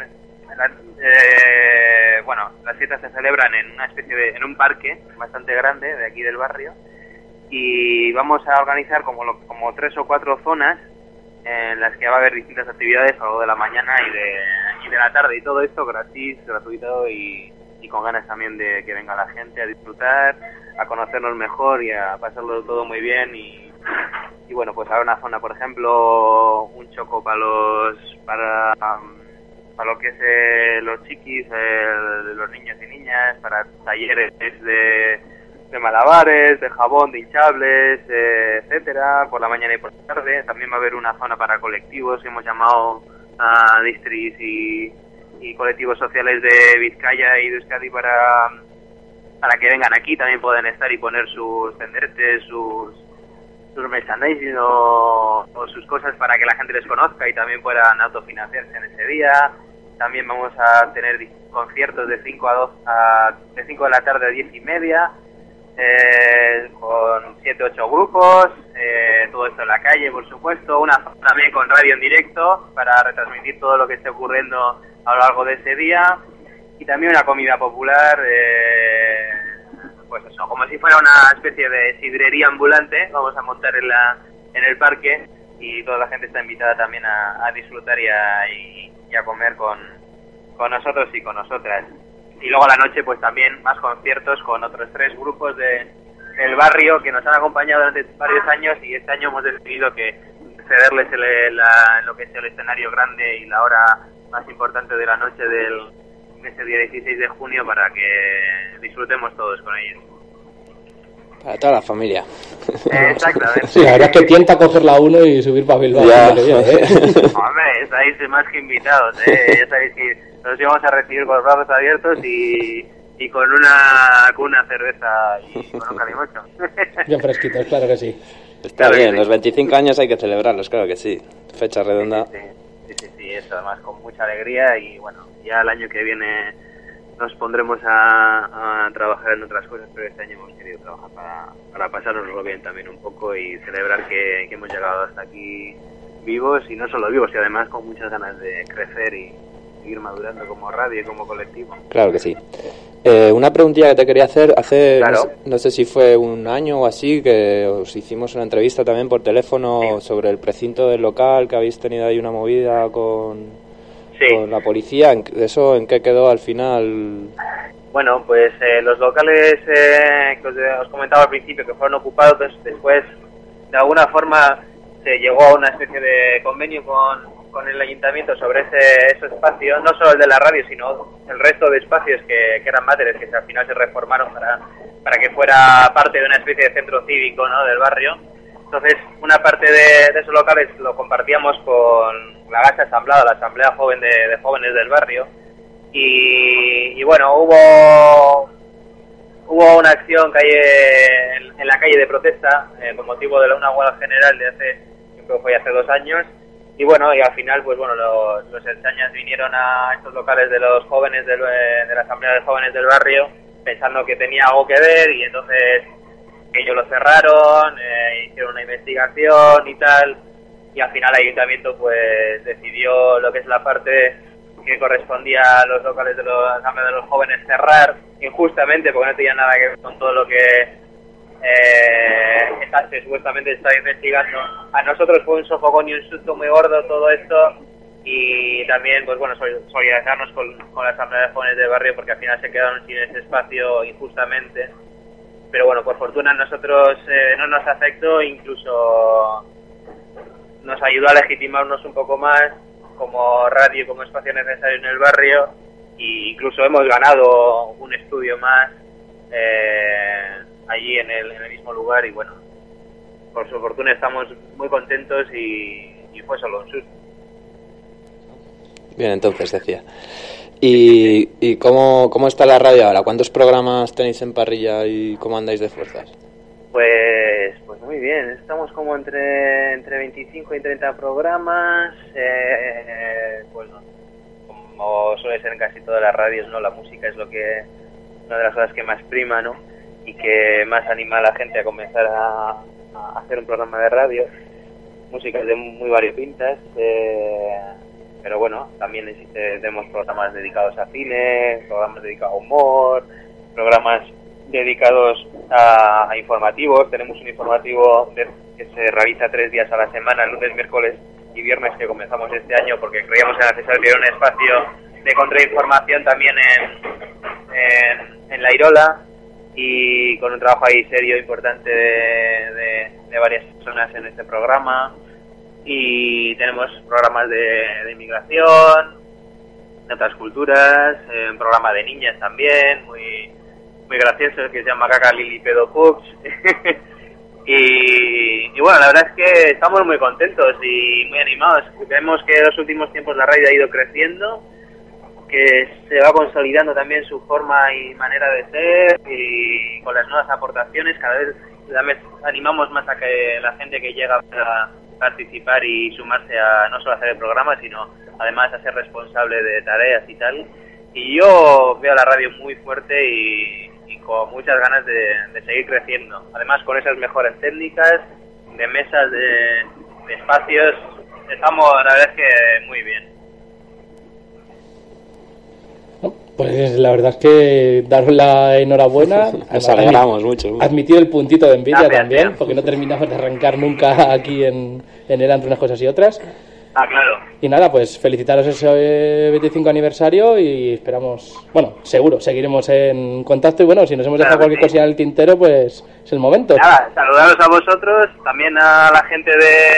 las fiestas se celebran en un parque bastante grande de aquí del barrio, y vamos a organizar como 3 o 4 zonas en las que va a haber distintas actividades a lo largo de la mañana y de la tarde, y todo esto gratis, gratuito y con ganas también de que venga la gente a disfrutar, a conocernos mejor y a pasarlo todo muy bien. Y bueno, pues habrá una zona, por ejemplo, un choco para lo que es los chiquis, los niños y niñas, para talleres de malabares, de jabón, de hinchables, etcétera, por la mañana y por la tarde. También va a haber una zona para colectivos que hemos llamado a distris y colectivos sociales de Vizcaya y de Euskadi para que vengan aquí. También pueden estar y poner sus tenderetes, sus merchandising o sus cosas para que la gente les conozca y también puedan autofinanciarse en ese día. También vamos a tener conciertos de 5 de la tarde a 10:30, con 7-8 grupos, todo esto en la calle, por supuesto. Una zona también con radio en directo para retransmitir todo lo que esté ocurriendo a lo largo de ese día, y también una comida popular, pues eso, como si fuera una especie de sidrería ambulante. Vamos a montar en el parque, y toda la gente está invitada también a disfrutar y a comer con nosotros y con nosotras. Y luego a la noche pues también más conciertos con otros 3 grupos del barrio que nos han acompañado durante varios años, y este año hemos decidido que cederles lo que es el escenario grande y la hora más importante de la noche de ese día 16 de junio para que disfrutemos todos con ellos. Para toda la familia. Exactamente. Sí, la verdad es que tienta coger la 1 y subir para Bilbao. Hombre, estáis más que invitados, ya sabéis que nos íbamos a recibir con los brazos abiertos y con una cerveza y con un calimocho. Bien fresquitos, claro que sí. Está bien, los 25 años hay que celebrarlos, claro que sí. Fecha redonda. Sí, eso, además con mucha alegría. Y bueno, ya el año que viene nos pondremos a trabajar en otras cosas, pero este año hemos querido trabajar para pasárnoslo bien también un poco y celebrar que hemos llegado hasta aquí vivos, y no solo vivos, y además con muchas ganas de crecer y seguir madurando como radio y como colectivo. Claro que sí. Una preguntilla que te quería hacer, claro. no sé si fue un año o así, que os hicimos una entrevista también por teléfono sobre el precinto del local, que habéis tenido ahí una movida con la policía. ¿Eso en qué quedó al final? Bueno, pues los locales que os comentaba al principio, que fueron ocupados, después de alguna forma se llegó a una especie de convenio con el ayuntamiento sobre ese espacio, no solo el de la radio, sino el resto de espacios que eran váteres, que al final se reformaron para que fuera parte de una especie de centro cívico, ¿no?, del barrio. Entonces, una parte de esos locales lo compartíamos con la Gacha Asamblea, la Asamblea Joven de Jóvenes del Barrio. Y bueno, hubo una acción que hay en la calle de protesta con motivo de una huelga general fue hace 2 años. Y bueno, y al final, pues bueno, los ertzañas vinieron a estos locales de los jóvenes de la Asamblea de Jóvenes del Barrio pensando que tenía algo que ver, y entonces ellos lo cerraron, hicieron una investigación y tal, y al final el ayuntamiento pues decidió lo que es la parte que correspondía a los locales de la Asamblea de los Jóvenes cerrar injustamente, porque no tenía nada que ver con todo lo que se supuestamente está investigando. A nosotros fue un sofocón y un susto muy gordo todo esto, y también pues bueno, solidarizarnos con la Asamblea de Jóvenes del Barrio, porque al final se quedaron sin ese espacio injustamente. Pero bueno, por fortuna a nosotros no nos afectó, incluso nos ayudó a legitimarnos un poco más como radio y como espacio necesario en el barrio, e incluso hemos ganado un estudio más allí en el mismo lugar, y bueno, por su fortuna estamos muy contentos y fue solo un susto. Bien, entonces decía. ¿Y cómo está la radio ahora? ¿Cuántos programas tenéis en parrilla y cómo andáis de fuerzas? Pues muy bien, estamos como entre 25 y 30 programas, bueno, como suele ser en casi todas las radios, ¿no? La música es una de las cosas que más prima, ¿no? Y que más anima a la gente a comenzar a hacer un programa de radio. Músicas de muy variopintas, pero bueno, también tenemos programas dedicados a cine, programas dedicados a humor, programas dedicados a informativos. Tenemos un informativo que se realiza 3 días a la semana, lunes, miércoles y viernes, que comenzamos este año porque creíamos que era necesario tener un espacio de contrainformación también en La Irola, y con un trabajo ahí serio, importante de varias personas en este programa. Y tenemos programas de inmigración, de otras culturas, un programa de niñas también, muy gracioso, que se llama Caca Lili Pedo Pugs. y bueno, la verdad es que estamos muy contentos y muy animados. Vemos que en los últimos tiempos la radio ha ido creciendo, que se va consolidando también su forma y manera de ser, y con las nuevas aportaciones cada vez animamos más a que la gente que llega a participar y sumarse a no solo hacer el programa, sino además a ser responsable de tareas y tal. Y yo veo la radio muy fuerte y con muchas ganas de seguir creciendo. Además, con esas mejores técnicas, de mesas, de espacios, estamos, la verdad es que muy bien. Pues la verdad es que daros la enhorabuena. Nos alegramos mucho. Admitido el puntito de envidia. Gracias, también, tío. Porque no terminamos de arrancar nunca aquí en el entre unas cosas y otras. Ah, claro. Y nada, pues felicitaros ese 25 aniversario y esperamos, bueno, seguro, seguiremos en contacto, y bueno, si nos hemos dejado cualquier cosilla en el tintero, pues es el momento. Nada, saludaros a vosotros, también a la gente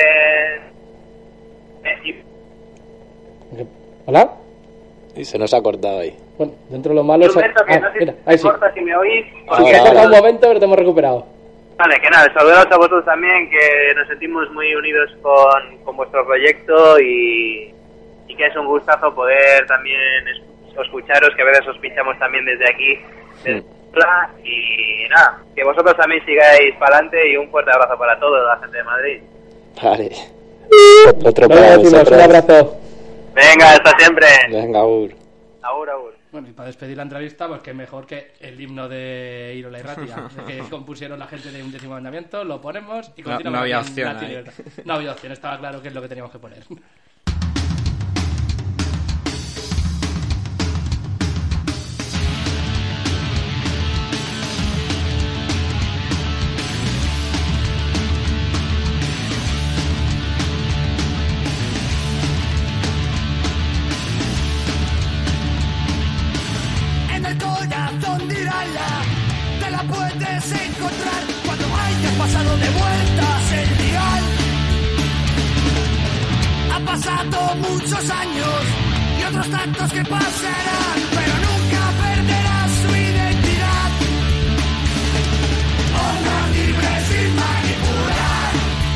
de... ¿Hola? Y se nos ha cortado ahí. Bueno, dentro de lo malo... No sé mira, ahí sí. Corta si me oís. Porque ha tocado un momento, pero te hemos recuperado. Vale, que nada, saludaros a vosotros también, que nos sentimos muy unidos con vuestro proyecto, y que es un gustazo poder también escucharos, que a veces os pinchamos también desde aquí, y nada, que vosotros también sigáis para adelante, y un fuerte abrazo para todos, la gente de Madrid. Vale. Otro para vosotros. Un abrazo. Venga, hasta siempre. Venga, agur. Agur, agur. Bueno, y para despedir la entrevista, pues que mejor que el himno de Irola y Ratia, que compusieron la gente de Un Décimo Mandamiento, lo ponemos y continuamos. No había opción. No había opción, estaba claro que es lo que teníamos que poner. Te la puedes encontrar cuando hayas pasado de vueltas el dial. Ha pasado muchos años y otros tantos que pasarán, pero nunca perderás su identidad. Onda libre sin manipular.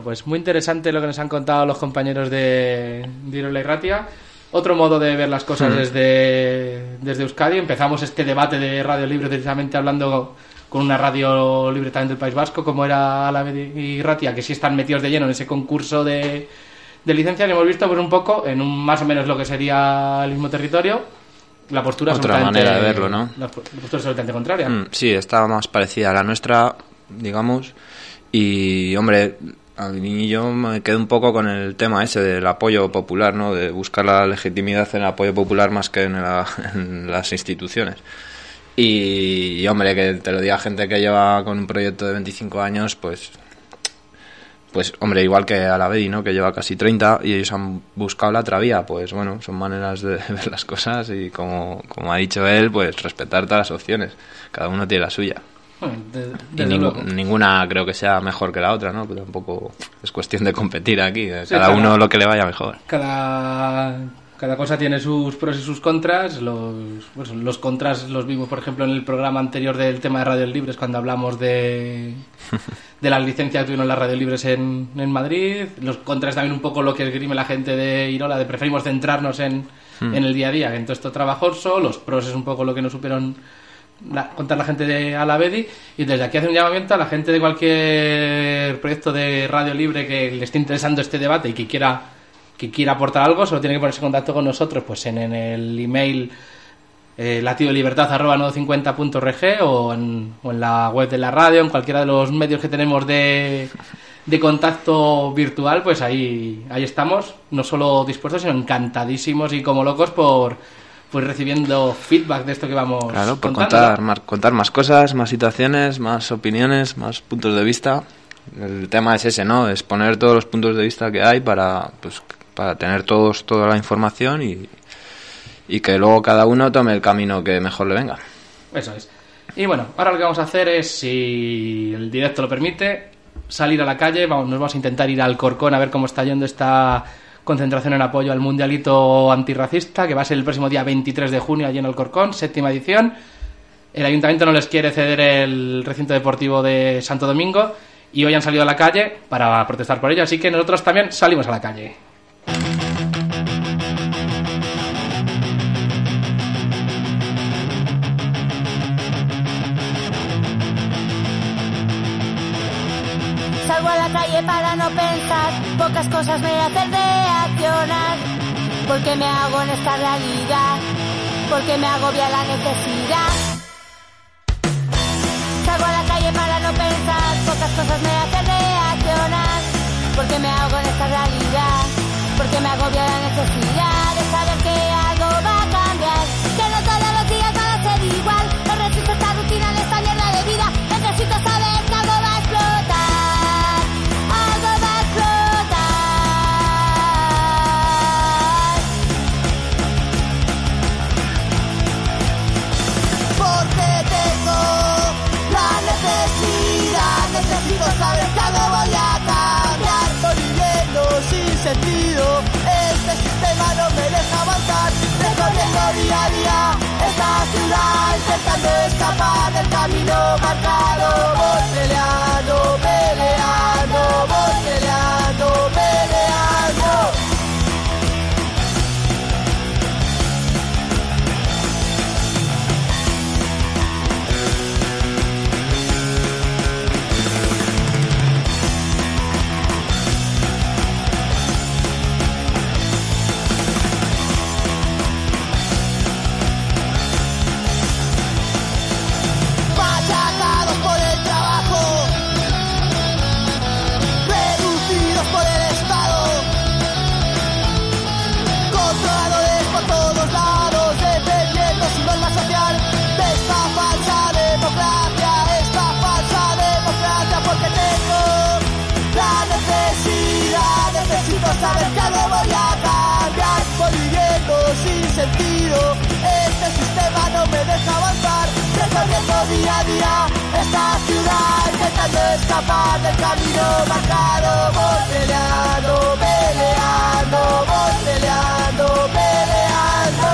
Bueno, pues muy interesante lo que nos han contado los compañeros de Irola y Ratia. Otro modo de ver las cosas desde Euskadi. Empezamos este debate de Radio Libre precisamente hablando con una radio libre también del País Vasco, como era Alavedi y Ratia, que sí están metidos de lleno en ese concurso de licencias. Y hemos visto pues un poco, en más o menos lo que sería el mismo territorio, la postura otra manera de verlo, ¿no? La postura es absolutamente contraria. Sí, está más parecida a la nuestra, digamos. Y, hombre, a mí yo me quedo un poco con el tema ese del apoyo popular, ¿no? De buscar la legitimidad en el apoyo popular más que en las instituciones. Y, hombre, que te lo diga gente que lleva con un proyecto de 25 años, pues hombre, igual que Alavedi, ¿no? Que lleva casi 30 y ellos han buscado la otra vía. Pues bueno, son maneras de ver las cosas y como ha dicho él, pues respetar todas las opciones. Cada uno tiene la suya. Y ninguna creo que sea mejor que la otra, ¿no? Pero tampoco es cuestión de competir aquí. Cada uno lo que le vaya mejor. Cada cosa tiene sus pros y sus contras. Los contras los vimos, por ejemplo, en el programa anterior del tema de radios libres, cuando hablamos de las licencias que tuvieron las radios libres en Madrid. Los contras también un poco lo que esgrime la gente de Irola, de preferimos centrarnos en el día a día, en todo esto trabajoso. Los pros es un poco lo que nos supieron contar la gente de Alavedi, y desde aquí hace un llamamiento a la gente de cualquier proyecto de radio libre que le esté interesando este debate y que quiera aportar algo. Solo tiene que ponerse en contacto con nosotros pues en el email latidolibertad@950.org o en la web de la radio, en cualquiera de los medios que tenemos de contacto virtual. Pues ahí estamos, no solo dispuestos, sino encantadísimos y como locos por recibiendo feedback de esto que vamos por contando, contar más cosas, más situaciones, más opiniones, más puntos de vista. El tema es ese, ¿no? Es poner todos los puntos de vista que hay para tener toda la información y que luego cada uno tome el camino que mejor le venga. Eso es. Y bueno, ahora lo que vamos a hacer es, si el directo lo permite, salir a la calle. Nos vamos a intentar ir al Corcón a ver cómo está yendo esta concentración en apoyo al mundialito antirracista, que va a ser el próximo día 23 de junio allí en el Corcón, 7ª edición. El ayuntamiento no les quiere ceder el recinto deportivo de Santo Domingo y hoy han salido a la calle para protestar por ello, así que nosotros también salimos a la calle. Salgo a la calle para no pensar, pocas cosas me hacen reaccionar. Porque me hago en esta realidad, porque me agobia la necesidad. Salgo a la calle para no pensar, pocas cosas me hacen reaccionar. Porque me hago en esta realidad, porque me agobia la necesidad de saber que algo va a cambiar, que no todos los días van a ser igual. No resisto esta rutina en esta mierda de vida, necesito saber que algo va a explotar, algo va a explotar. Porque tengo la necesidad, necesito saber que algo voy a cambiar. Voy viviendo sin sentido, este sistema no me deja avanzar. Recorriendo día a día esta ciudad, intentando escapar del camino marcado. Voy peleando, peleando, voy peleando, peleando. Machacados por el trabajo, reducidos por el Estado, controladores por todos lados, defendiendo su norma social de esta falsa democracia, porque tengo la necesidad, necesito saber que algo voy a cambiar. Voy viviendo sin sentido, este sistema no me deja avanzar. Recorriendo día a día esta ciudad, intentando escapar del camino marcado. Voy peleando, peleando, voy peleando, peleando.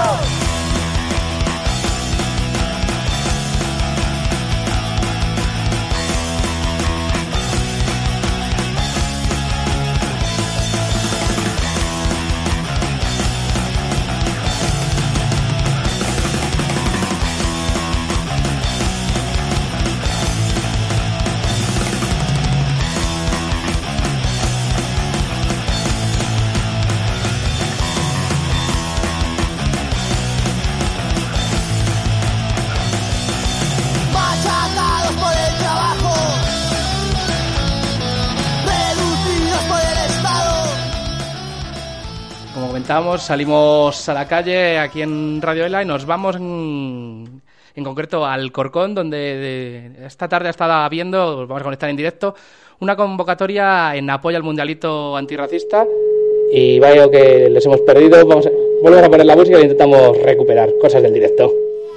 como comentábamos, salimos a la calle aquí en Radio Ela y nos vamos en concreto al Alcorcón, donde esta tarde ha estado habiendo, vamos a conectar en directo, una convocatoria en apoyo al mundialito antirracista. Y veo que les hemos perdido. Volvemos a poner la música e intentamos recuperar cosas del directo.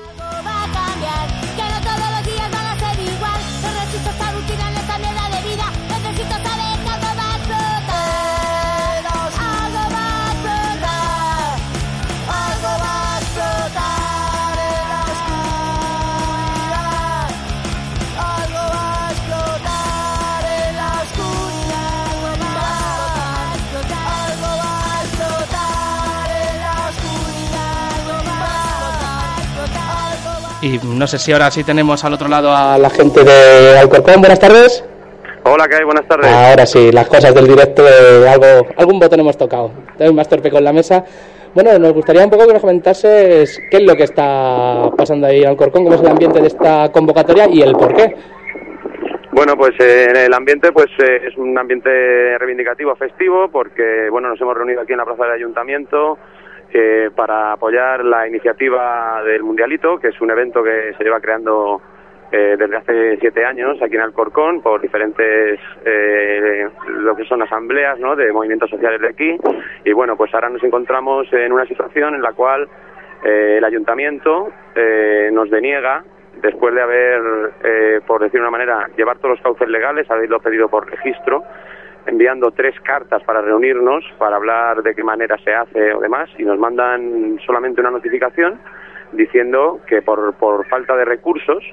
Y no sé si ahora sí tenemos al otro lado a la gente de Alcorcón. Buenas tardes. Hola, ¿qué hay? Buenas tardes. Ahora sí, las cosas del directo, algún botón hemos tocado. Estoy más torpe con la mesa. Bueno, nos gustaría un poco que nos comentases qué es lo que está pasando ahí en Alcorcón, cómo es el ambiente de esta convocatoria y el por qué. Bueno, pues el ambiente pues es un ambiente reivindicativo, festivo, porque bueno, nos hemos reunido aquí en la plaza del Ayuntamiento para apoyar la iniciativa del Mundialito, que es un evento que se lleva creando desde hace 7 años aquí en Alcorcón por diferentes lo que son asambleas, ¿no?, de movimientos sociales de aquí. Y bueno, pues ahora nos encontramos en una situación en la cual el Ayuntamiento nos deniega, después de haber, por decir de una manera, llevar todos los cauces legales, haberlo pedido por registro, enviando 3 cartas para reunirnos, para hablar de qué manera se hace o demás, y nos mandan solamente una notificación diciendo que por falta de recursos,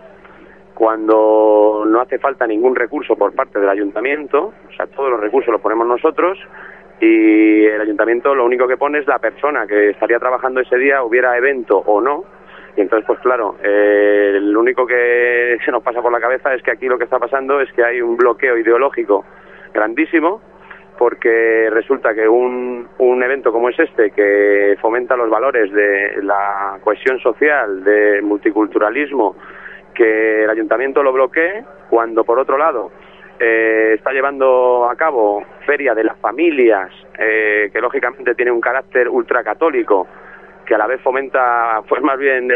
cuando no hace falta ningún recurso por parte del Ayuntamiento, o sea, todos los recursos los ponemos nosotros, y el Ayuntamiento lo único que pone es la persona que estaría trabajando ese día, hubiera evento o no. Y entonces, pues claro, lo único que se nos pasa por la cabeza es que aquí lo que está pasando es que hay un bloqueo ideológico grandísimo, porque resulta que un evento como es este, que fomenta los valores de la cohesión social, de multiculturalismo, que el Ayuntamiento lo bloquee, cuando por otro lado está llevando a cabo Feria de las Familias, que lógicamente tiene un carácter ultracatólico, que a la vez fomenta pues más bien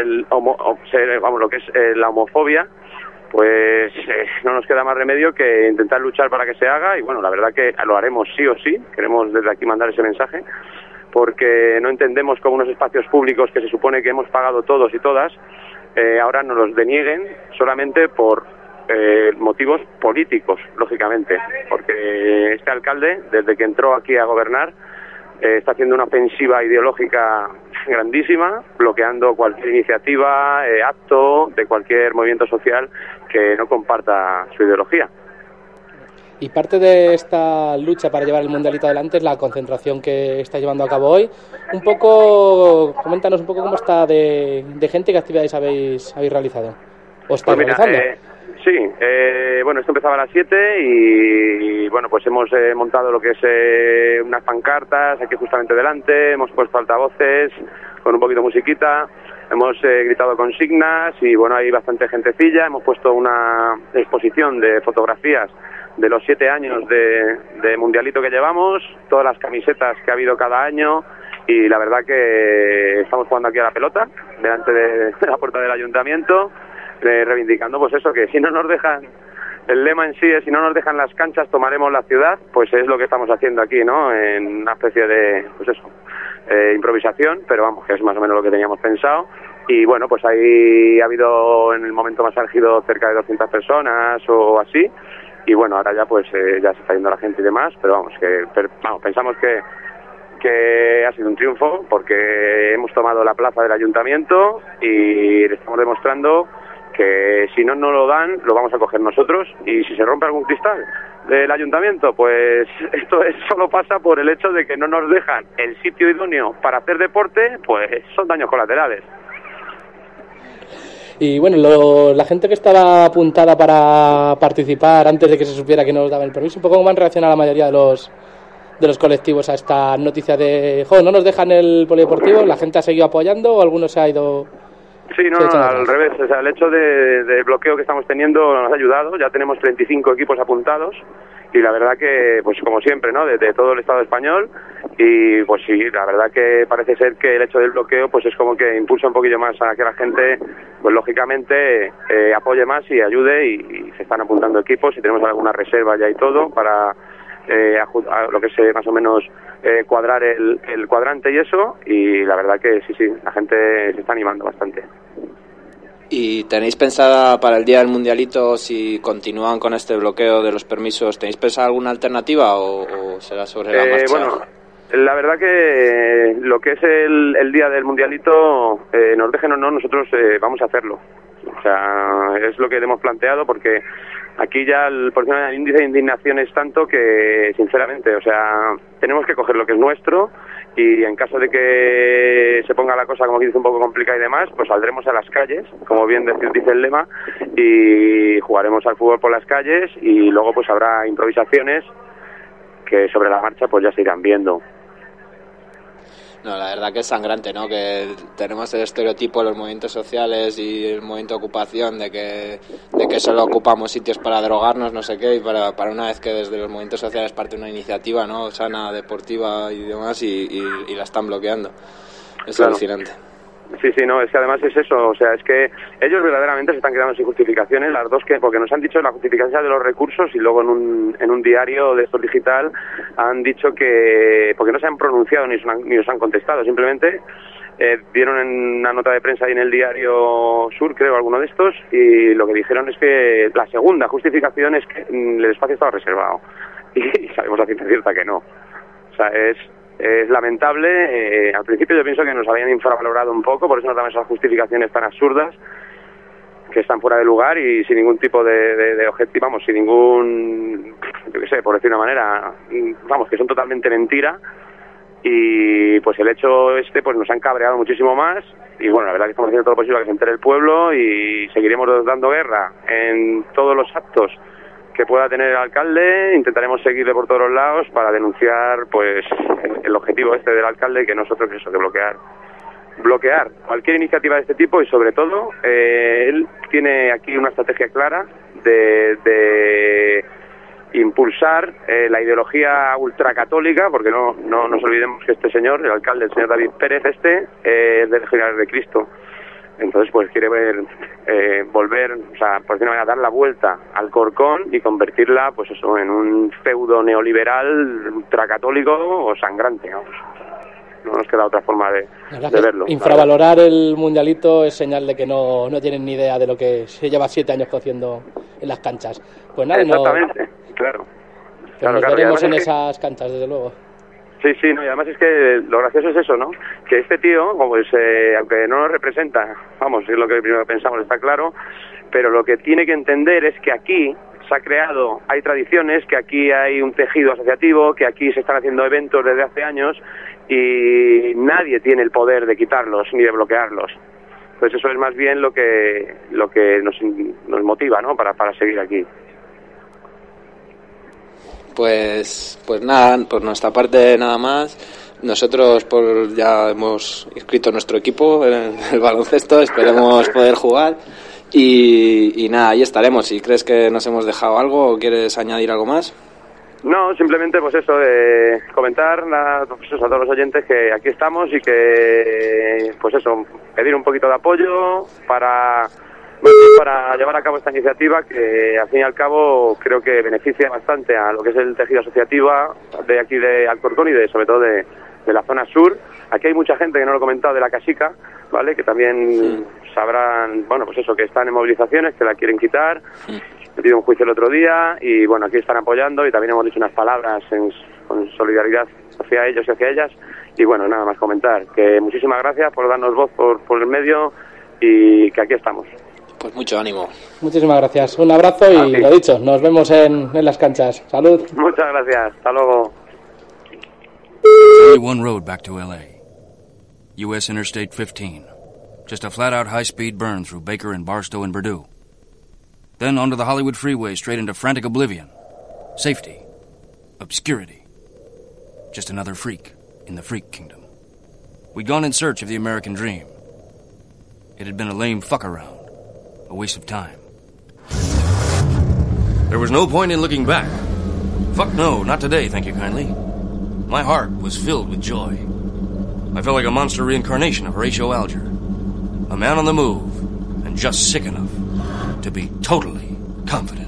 lo que es la homofobia, pues no nos queda más remedio que intentar luchar para que se haga. Y bueno, la verdad que lo haremos sí o sí. Queremos desde aquí mandar ese mensaje, porque no entendemos cómo unos espacios públicos que se supone que hemos pagado todos y todas, ahora nos los denieguen solamente por motivos políticos, lógicamente, porque este alcalde, desde que entró aquí a gobernar, está haciendo una ofensiva ideológica grandísima, bloqueando cualquier iniciativa, acto de cualquier movimiento social que no comparta su ideología. Y parte de esta lucha para llevar el mundialito adelante es la concentración que está llevando a cabo hoy. Un poco, coméntanos un poco cómo está de gente, qué actividades habéis realizado o estáis realizando. Sí, bueno, esto empezaba a las 7 y bueno, pues hemos montado lo que es unas pancartas aquí justamente delante, hemos puesto altavoces con un poquito de musiquita, hemos gritado consignas y bueno, hay bastante gentecilla, hemos puesto una exposición de fotografías de los 7 años de mundialito que llevamos, todas las camisetas que ha habido cada año, y la verdad que estamos jugando aquí a la pelota delante de la puerta del Ayuntamiento, reivindicando pues eso, que si no nos dejan, el lema en sí es: si no nos dejan las canchas tomaremos la ciudad. Pues es lo que estamos haciendo aquí, ¿no?, en una especie de, pues eso, improvisación, pero vamos, que es más o menos lo que teníamos pensado. Y bueno, pues ahí ha habido en el momento más álgido cerca de 200 personas o así, y bueno, ahora ya pues ya se está yendo la gente y demás, pero vamos, pensamos que ha sido un triunfo, porque hemos tomado la plaza del Ayuntamiento y le estamos demostrando que si no nos lo dan, lo vamos a coger nosotros, y si se rompe algún cristal del Ayuntamiento, pues esto solo pasa por el hecho de que no nos dejan el sitio idóneo para hacer deporte, pues son daños colaterales. Y bueno, la gente que estaba apuntada para participar antes de que se supiera que no nos daban el permiso, un poco cómo han reaccionado la mayoría de los colectivos a esta noticia de no nos dejan el polideportivo. ¿La gente ha seguido apoyando o alguno se ha ido? Sí, no, al revés, o sea, el hecho de bloqueo que estamos teniendo nos ha ayudado. Ya tenemos 35 equipos apuntados y la verdad que, pues como siempre, ¿no?, de todo el Estado español, y pues sí, la verdad que parece ser que el hecho del bloqueo pues es como que impulsa un poquillo más a que la gente pues lógicamente apoye más y ayude, y se están apuntando equipos y tenemos alguna reserva ya y todo para a lo que es más o menos cuadrar el cuadrante y eso, y la verdad que sí, la gente se está animando bastante. ¿Y tenéis pensada para el día del Mundialito, si continúan con este bloqueo de los permisos, tenéis pensada alguna alternativa o será sobre la marcha? Bueno, la verdad que lo que es el día del Mundialito, nos dejen o no, nosotros vamos a hacerlo. O sea, es lo que hemos planteado, porque aquí ya el índice de indignación es tanto que, sinceramente, o sea, tenemos que coger lo que es nuestro, y en caso de que se ponga la cosa, como dice, un poco complicada y demás, pues saldremos a las calles, como bien dice el lema, y jugaremos al fútbol por las calles, y luego pues habrá improvisaciones que sobre la marcha pues ya se irán viendo. No, la verdad que es sangrante, ¿no? Que tenemos el estereotipo de los movimientos sociales y el movimiento de ocupación de que solo ocupamos sitios para drogarnos, no sé qué, y para una vez que desde los movimientos sociales parte una iniciativa, ¿no?, sana, deportiva y demás, y la están bloqueando. Es alucinante. Sí, no, es que además es eso, o sea, es que ellos verdaderamente se están quedando sin justificaciones, las dos, porque nos han dicho la justificación de los recursos, y luego en un diario de esto digital han dicho que, porque no se han pronunciado ni nos han contestado, simplemente dieron en una nota de prensa ahí en el diario Sur, creo, alguno de estos, y lo que dijeron es que la segunda justificación es que el espacio estaba reservado, y sabemos a ciencia cierta que no. O sea, es lamentable. Al principio yo pienso que nos habían infravalorado un poco, por eso nos dan esas justificaciones tan absurdas que están fuera de lugar y sin ningún tipo de objetivo, vamos, sin ningún, yo qué sé, por decir una manera, vamos, que son totalmente mentira. Y pues el hecho pues nos han cabreado muchísimo más, y bueno, la verdad que estamos haciendo todo lo posible para que se entere el pueblo, y seguiremos dando guerra en todos los actos que pueda tener el alcalde. Intentaremos seguirle por todos los lados para denunciar pues el objetivo del alcalde, que nosotros es eso, de bloquear cualquier iniciativa de este tipo, y sobre todo él tiene aquí una estrategia clara de impulsar la ideología ultracatólica, porque no nos olvidemos que este señor, el alcalde, el señor David Pérez, es del Legionario de Cristo. Entonces pues quiere volver, o sea, por decirlo de manera, dar la vuelta al Corcón y convertirla pues eso en un feudo neoliberal ultracatólico o sangrante, vamos. No nos queda otra forma de verlo. Infravalorar el Mundialito es señal de que no tienen ni idea de lo que se lleva 7 años cociendo en las canchas. Pues nada, exactamente, claro. Nos veremos en esas canchas, desde luego. Sí, no, y además es que lo gracioso es eso, ¿no? Que este tío, pues, aunque no nos representa, vamos, es lo que primero pensamos, está claro, pero lo que tiene que entender es que aquí se ha creado, hay tradiciones, que aquí hay un tejido asociativo, que aquí se están haciendo eventos desde hace años, y nadie tiene el poder de quitarlos ni de bloquearlos. Pues eso es más bien lo que nos motiva, ¿no?, para seguir aquí. Pues nada, por nuestra parte nada más. Nosotros ya hemos inscrito nuestro equipo en el baloncesto, esperemos poder jugar y nada, ahí estaremos. Si crees que nos hemos dejado algo o quieres añadir algo más. No, simplemente pues eso, de comentar a todos los oyentes que aquí estamos, y que pues eso, pedir un poquito de apoyo para llevar a cabo esta iniciativa, que al fin y al cabo creo que beneficia bastante a lo que es el tejido asociativo de aquí de Alcorcón y sobre todo de la zona sur. Aquí hay mucha gente, que no lo he comentado, de la Casica, ¿vale?, que también sabrán, bueno, pues eso, que están en movilizaciones, que la quieren quitar. He pedido un juicio el otro día y bueno, aquí están apoyando, y también hemos dicho unas palabras con solidaridad hacia ellos y hacia ellas. Y bueno, nada más comentar que muchísimas gracias por darnos voz por el medio, y que aquí estamos. Pues mucho ánimo. Muchísimas gracias. Un abrazo y lo dicho, nos vemos en las canchas. Salud. Muchas gracias. Hasta luego. Only one road back to LA. US Interstate 15. Just a flat-out high-speed burn through Baker and Barstow and Purdue. Then onto the Hollywood freeway straight into frantic oblivion. Safety. Obscurity. Just another freak in the freak kingdom. We'd gone in search of the American dream. It had been a lame fuck-around. A waste of time. There was no point in looking back. Fuck no, not today, thank you kindly. My heart was filled with joy. I felt like a monster reincarnation of Horatio Alger. A man on the move, and just sick enough to be totally confident.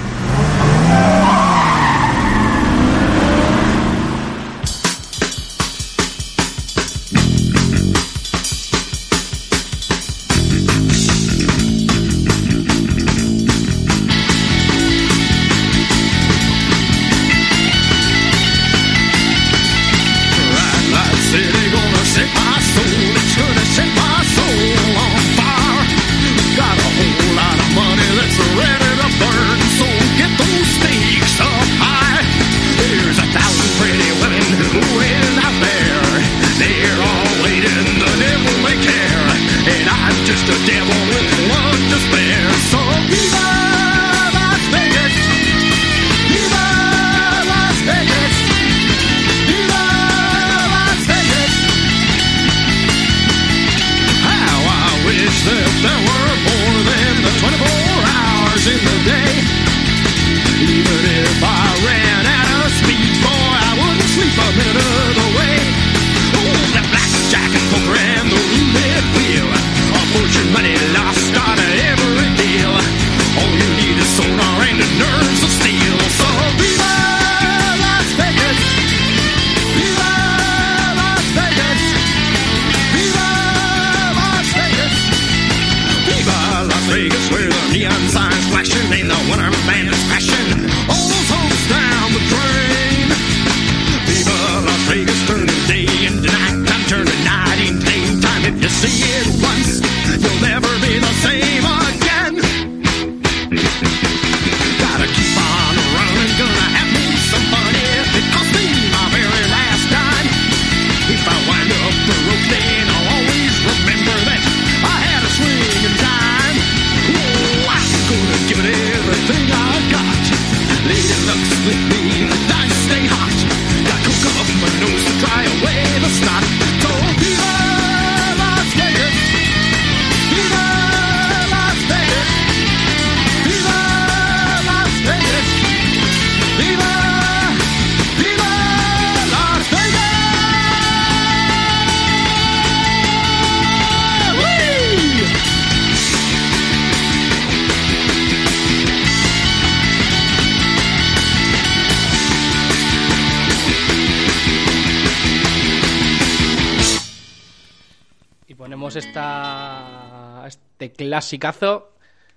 Este clasicazo.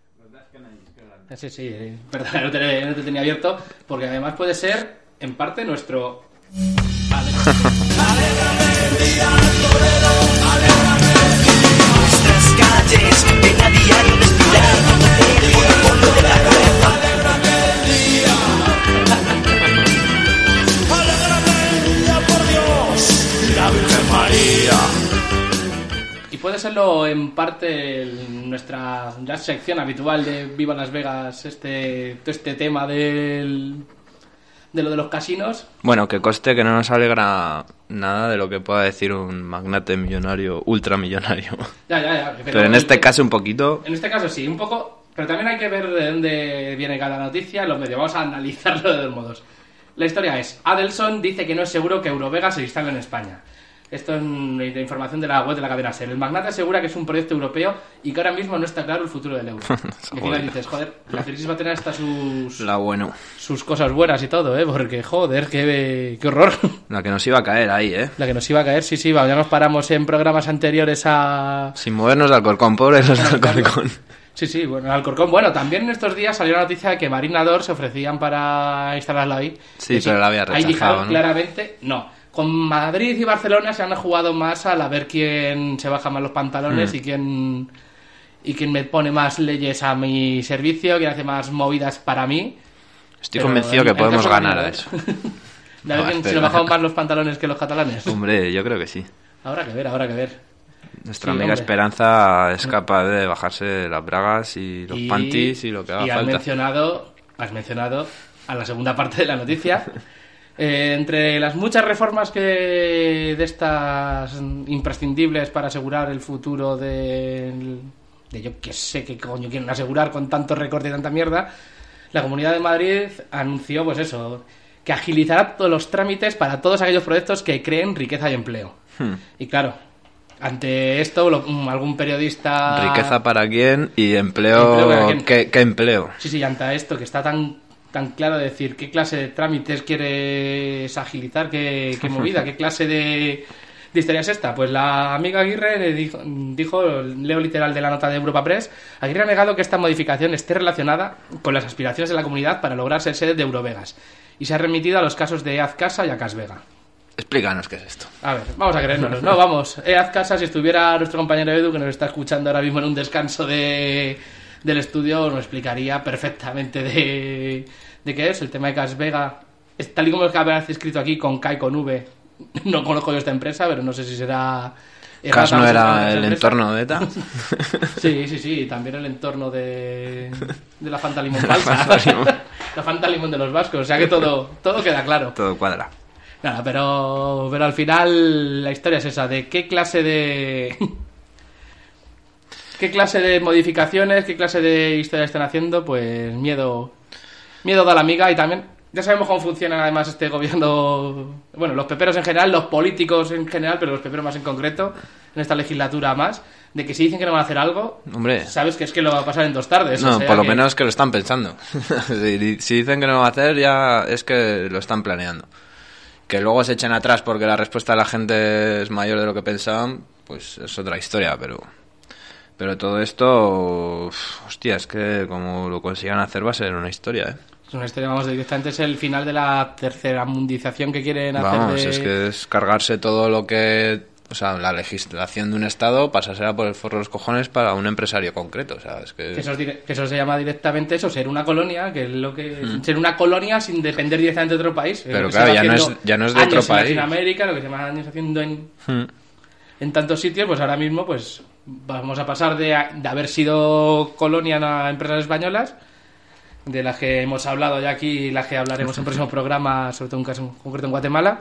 Sí, perdón, no te tenía abierto, porque además puede ser en parte nuestro Nuestras calles ven a diario desfilar el fondo de la cabeza. Alégrame, por Dios, la Virgen María. Y puede serlo en parte nuestra ya sección habitual de Viva Las Vegas, este tema de lo de los casinos. Bueno, que conste que no nos alegra nada de lo que pueda decir un magnate millonario, ultramillonario. Ya. Pero en este caso un poquito. En este caso sí, un poco. Pero también hay que ver de dónde viene cada noticia, los medios. Vamos a analizarlo de dos modos. La historia es: Adelson dice que no es seguro que Eurovegas se instale en España. Esto es de información de la web de la cadena SER. El magnate asegura que es un proyecto europeo y que ahora mismo no está claro el futuro del euro. Y al final dices, joder, la crisis va a tener hasta sus cosas buenas y todo, porque joder, qué horror. La que nos iba a caer ahí, La que nos iba a caer, sí, ya nos paramos en programas anteriores a... Sin movernos de Alcorcón, pobres los de Alcorcón. Sí, bueno, Alcorcón. Bueno, también en estos días salió la noticia de que Marinador se ofrecían para instalarla ahí. Sí, pero la había rechazado, ahí dijeron ¿no? Claramente, no. Con Madrid y Barcelona se han jugado más a ver quién se baja más los pantalones y quién me pone más leyes a mi servicio, quién hace más movidas para mí. Estoy convencido que podemos ganar a eso. ¿De ver quién se le bajan más los pantalones que los catalanes? Hombre, yo creo que sí. Habrá que ver. Nuestra amiga Esperanza es capaz de bajarse las bragas y los panties y lo que haga falta. Has mencionado a la segunda parte de la noticia. Entre las muchas reformas de estas imprescindibles para asegurar el futuro de yo que sé qué coño quieren asegurar con tanto recorte y tanta mierda, la Comunidad de Madrid anunció pues eso, que agilizará todos los trámites para todos aquellos proyectos que creen riqueza y empleo. Y claro, ante esto, algún periodista... ¿Riqueza para quién? Y empleo... ¿Qué empleo? Sí, ante esto que está tan claro de decir qué clase de trámites quieres agilizar, qué movida, qué clase de historia es esta. Pues la amiga Aguirre dijo, leo literal de la nota de Europa Press, Aguirre ha negado que esta modificación esté relacionada con las aspiraciones de la comunidad para lograr ser sede de Eurovegas y se ha remitido a los casos de Azcasa y Acasvega. Explícanos qué es esto. A ver, vamos a creérnoslo. No, vamos. Azcasa, si estuviera nuestro compañero Edu, que nos está escuchando ahora mismo en un descanso del estudio, nos explicaría perfectamente de qué es. El tema de Acasvega, tal y como lo que aparece escrito aquí, con K y con V. No conozco yo esta empresa, pero no sé si será... ¿Cas no era el entorno de ETA? Sí, también el entorno de la Fanta Limón falsa. La Fanta Limón de los vascos, o sea que todo queda claro. Todo cuadra. Nada, pero al final la historia es esa, de qué clase de modificaciones, qué clase de historia están haciendo, pues miedo da la amiga. Y también ya sabemos cómo funciona además este gobierno, bueno, los peperos en general, los políticos en general, pero los peperos más en concreto, en esta legislatura más, de que si dicen que no van a hacer algo, hombre, sabes que es que lo va a pasar en 2 tardes. No, o sea, por lo menos que lo están pensando. Si dicen que no lo va a hacer, ya es que lo están planeando. Que luego se echen atrás porque la respuesta de la gente es mayor de lo que pensaban, pues es otra historia, pero todo esto, hostia, es que como lo consigan hacer va a ser una historia, ¿eh? Es una historia, vamos, directamente es el final de la tercera mundización que quieren hacer. Vamos, es que es cargarse todo lo que... O sea, la legislación de un Estado pasársela por el forro de los cojones para un empresario concreto, o sea, es que... Que eso se llama directamente eso, ser una colonia, que es lo que... Ser una colonia sin depender directamente de otro país. Pero claro, ya no es de otro país. En Latinoamérica, lo que se llama años haciendo en tantos sitios, pues ahora mismo pues vamos a pasar de haber sido colonia a empresas españolas, de las que hemos hablado ya aquí y las que hablaremos en próximos programas, sobre todo un caso concreto en Guatemala,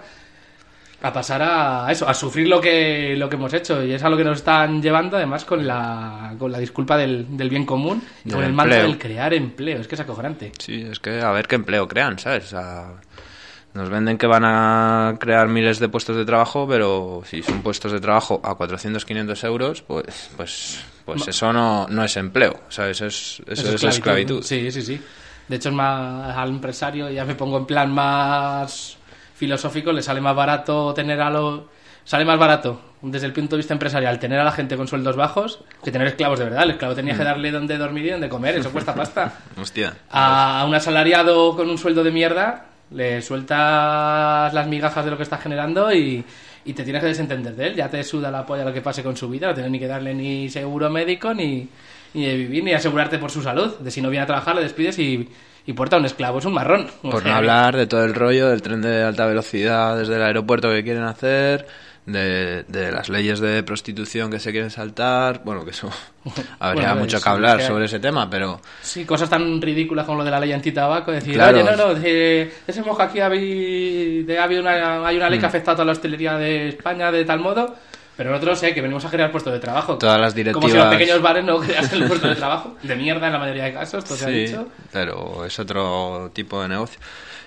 a pasar a eso, a sufrir lo que hemos hecho, y es a lo que nos están llevando, además con la disculpa del bien común y con el manto del crear empleo. Es que es acojonante. Sí, es que a ver qué empleo crean, ¿sabes? O sea, nos venden que van a crear miles de puestos de trabajo, pero si son puestos de trabajo a 400-500 euros, pues eso no es empleo, ¿sabes? Eso es esclavitud. Sí. De hecho, es más al empresario, ya me pongo en plan más filosófico, le sale más barato sale más barato desde el punto de vista empresarial tener a la gente con sueldos bajos que tener esclavos de verdad. El esclavo tenía que darle donde dormir y donde comer, eso cuesta pasta. Hostia. A un asalariado con un sueldo de mierda le sueltas las migajas de lo que está generando y te tienes que desentender de él. Ya te suda la polla lo que pase con su vida, no tienes ni que darle ni seguro médico ni de vivir, ni asegurarte por su salud. De si no viene a trabajar le despides y puerta un esclavo, es un marrón. Por no hablar de todo el rollo del tren de alta velocidad desde el aeropuerto que quieren hacer, de las leyes de prostitución que se quieren saltar. Bueno, que eso habría mucho que hablar sobre ese tema, pero... Sí, cosas tan ridículas como lo de la ley antitabaco, decir, claro. Oye, decimos que aquí hay una ley que afecta a toda la hostelería de España de tal modo, pero nosotros que venimos a crear puestos de trabajo. Todas las directivas... Como si los pequeños bares no creasen el puesto de trabajo. De mierda en la mayoría de casos, todo se ha dicho. Pero es otro tipo de negocio.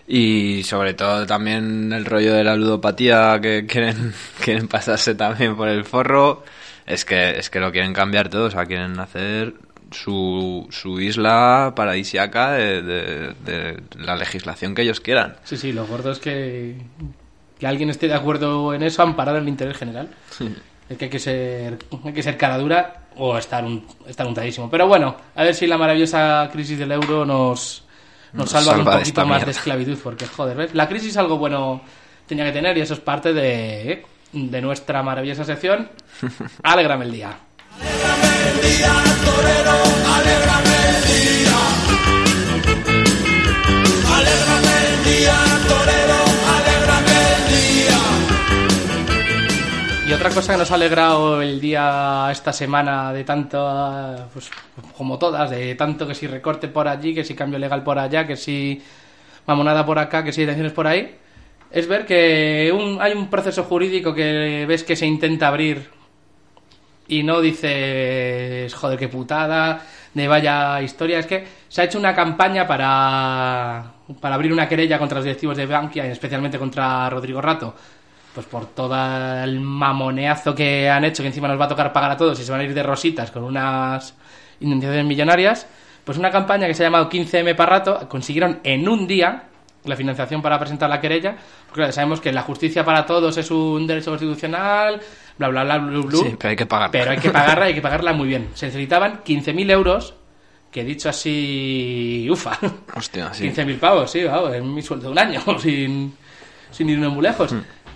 Y sobre todo también el rollo de la ludopatía que quieren pasarse también por el forro. Es que lo quieren cambiar todo. O sea, quieren hacer su isla paradisiaca de la legislación que ellos quieran. Sí, lo gordo es que alguien esté de acuerdo en eso, amparado en el interés general. Es que hay que ser cara dura o estar untadísimo. Pero bueno, a ver si la maravillosa crisis del euro nos salva un poquito más de esclavitud, porque joder, ¿ves? La crisis algo bueno tenía que tener y eso es parte de nuestra maravillosa sección. Alégrame el día. Alégrame el día, torero, alégrame el día. Alégrame el día, torero, alégrame el día. Y otra cosa que nos ha alegrado el día esta semana de tanto, pues como todas, de tanto que si recorte por allí, que si cambio legal por allá, que si mamonada por acá, que si detenciones por ahí, es ver que hay un proceso jurídico que ves que se intenta abrir y no dices, joder, qué putada, de vaya historia. Es que se ha hecho una campaña para para abrir una querella contra los directivos de Bankia, y especialmente contra Rodrigo Rato, pues por todo el mamoneazo que han hecho, que encima nos va a tocar pagar a todos y se van a ir de rositas con unas indemnizaciones millonarias. Pues una campaña que se ha llamado 15M para Rato, consiguieron en un día la financiación para presentar la querella, porque claro, sabemos que la justicia para todos es un derecho constitucional, bla bla bla bla bla. Sí, pero hay que pagarla. Pero hay que pagarla muy bien. Se necesitaban 15.000 euros, que dicho así, ufa. Hostia, sí. 15.000 pavos, sí, vamos, es mi sueldo de un año, sin irnos muy lejos.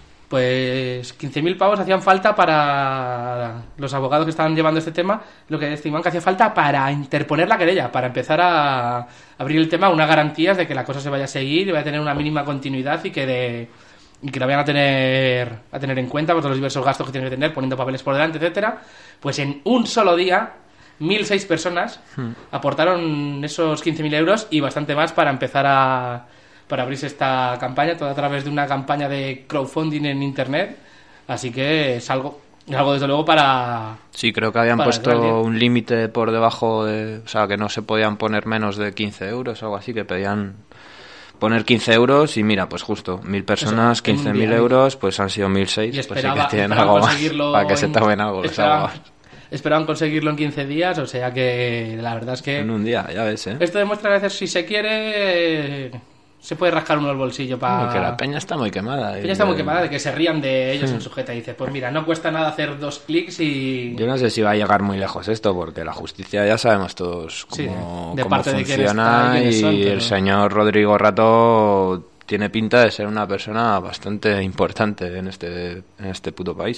Pues 15.000 pavos hacían falta para los abogados que estaban llevando este tema, lo que estimaban que hacía falta para interponer la querella, para empezar a abrir el tema, unas garantías de que la cosa se vaya a seguir y vaya a tener una mínima continuidad y que la vayan a tener en cuenta por todos los diversos gastos que tienen que tener, poniendo papeles por delante, etcétera. Pues en un solo día 1.006 personas aportaron esos 15.000 euros y bastante más para empezar para abrirse esta campaña, todo a través de una campaña de crowdfunding en internet. Así que es algo desde luego para... Sí, creo que habían puesto un límite por debajo de... O sea, que no se podían poner menos de 15 euros o algo así, que pedían poner 15 euros y mira, pues justo, 1.000 personas, 15.000 euros, pues han sido 1.006, pues sí que tienen algo más para que se tomen algo. Esperaban conseguirlo en 15 días, o sea que la verdad es que... En un día, ya ves, ¿eh? Esto demuestra que a veces si se quiere... se puede rascar uno el bolsillo para... Que la peña está muy quemada. La peña está muy quemada de que se rían de ellos en sujeta y dices, pues mira, no cuesta nada hacer 2 clics y... Yo no sé si va a llegar muy lejos esto, porque la justicia ya sabemos todos cómo funciona y el señor Rodrigo Rato tiene pinta de ser una persona bastante importante en este puto país.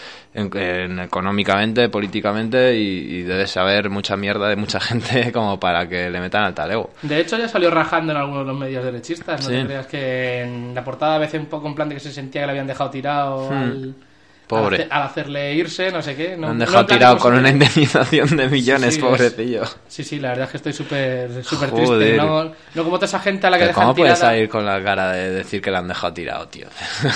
Económicamente, políticamente y debe saber mucha mierda de mucha gente como para que le metan al talego. De hecho ya salió rajando en algunos de los medios derechistas, no te creas que en la portada a veces un poco en plan de que se sentía que le habían dejado tirado pobre. Al hacerle irse, no sé qué. No, han dejado tirado con una indemnización de millones, pobrecillo. Sí, la verdad es que estoy súper triste. No como toda esa gente a la que dejan ¿Cómo tirada. puedes salir con la cara de decir que la han dejado tirado, tío?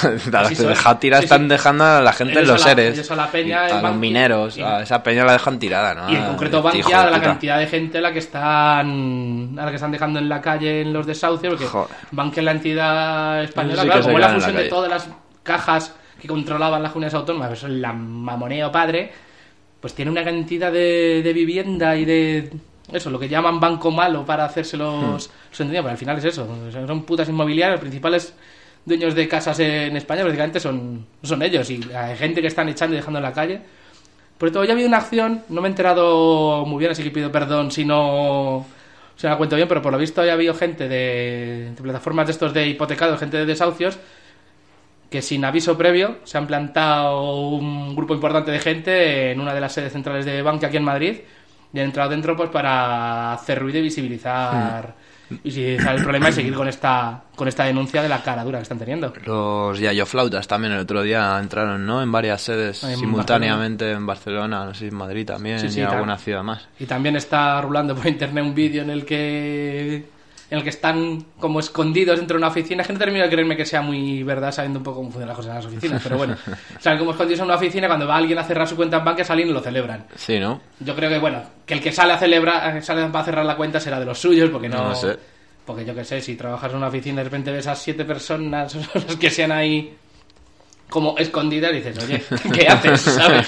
Dejado tirada están dejando a la gente en los seres. A la peña, a los mineros. A esa peña la dejan tirada, ¿no? Y en concreto Bankia, a la cantidad de gente a la que están dejando en la calle en los desahucios, porque Bankia es la entidad española, claro, como la fusión de todas las cajas que controlaban las comunidades autónomas, eso es la mamoneo padre, pues tiene una cantidad de vivienda y de eso, lo que llaman banco malo para hacerse los entendidos, pero al final es eso, son putas inmobiliarias, los principales dueños de casas en España prácticamente son ellos, y hay gente que están echando y dejando en la calle. Por todo, ya ha habido una acción, no me he enterado muy bien, así que pido perdón si no la cuento bien, pero por lo visto ya ha habido gente de plataformas de estos de hipotecados, gente de desahucios, que sin aviso previo se han plantado un grupo importante de gente en una de las sedes centrales de Bankia aquí en Madrid y han entrado dentro pues para hacer ruido y visibilizar el problema y seguir con esta denuncia de la cara dura que están teniendo. Los yayoflautas también el otro día entraron, ¿no? En varias sedes simultáneamente en Barcelona, no sé si en Madrid también y en alguna ciudad más. Y también está rulando por internet un vídeo en el que están como escondidos dentro de una oficina. Es que no termino de creerme que sea muy verdad sabiendo un poco cómo funcionan las cosas en las oficinas, pero bueno, salen como escondidos en una oficina, cuando va alguien a cerrar su cuenta en Bankia salen y lo celebran. Sí, ¿no? Yo creo que, bueno, que el que sale para cerrar la cuenta será de los suyos, porque no sé. Porque yo qué sé, si trabajas en una oficina y de repente ves a 7 personas los que sean ahí como escondidas, dices, oye, ¿qué haces? ¿Sabes?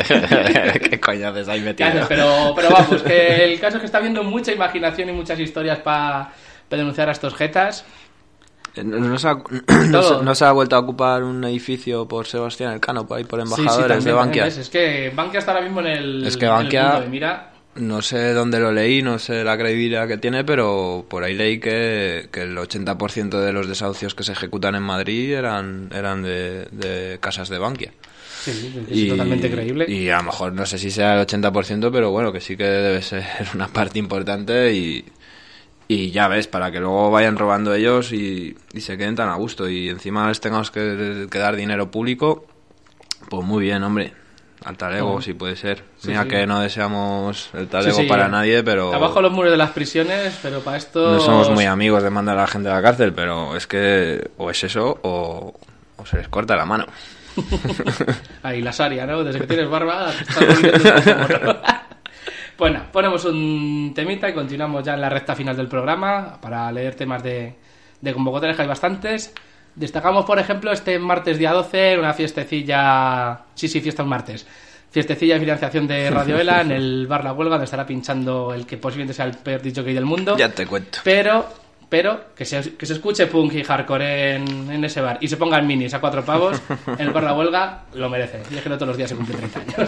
¿Qué coño haces ahí metido? Pero vamos, que el caso es que está habiendo mucha imaginación y muchas historias para denunciar a estos jetas. ¿No se ha vuelto a ocupar un edificio por Sebastián Elcano, por ahí por embajadores de Bankia? Es que Bankia está ahora mismo en el Bankia, punto de mira. No sé dónde lo leí, no sé la credibilidad que tiene, pero por ahí leí que el 80% de los desahucios que se ejecutan en Madrid eran de casas de Bankia. Sí, es totalmente creíble. Y a lo mejor no sé si sea el 80%, pero bueno, que sí que debe ser una parte importante y ya ves, para que luego vayan robando ellos y se queden tan a gusto y encima les tengamos que dar dinero público, pues muy bien, hombre. Al talego, si puede ser. Mira que no deseamos el talego para nadie, pero... Abajo los muros de las prisiones, pero para esto... No somos muy amigos de mandar a la gente a la cárcel, pero es que o es eso o se les corta la mano. Ahí la Saria, ¿no? Desde que tienes barba... Estás bueno, ponemos un temita y continuamos ya en la recta final del programa para leer temas de De convocatorias que hay bastantes. Destacamos, por ejemplo, este martes día 12, una fiestecilla... Sí, fiesta un martes. Fiestecilla de financiación de Radio Ela en el bar La Huelga, donde estará pinchando el que posiblemente sea el peor DJ del mundo. Ya te cuento. Pero que se escuche punk y hardcore en ese bar y se pongan minis a 4 pavos en el bar La Huelga, lo merece. Y es que no todos los días se cumplen 30 años.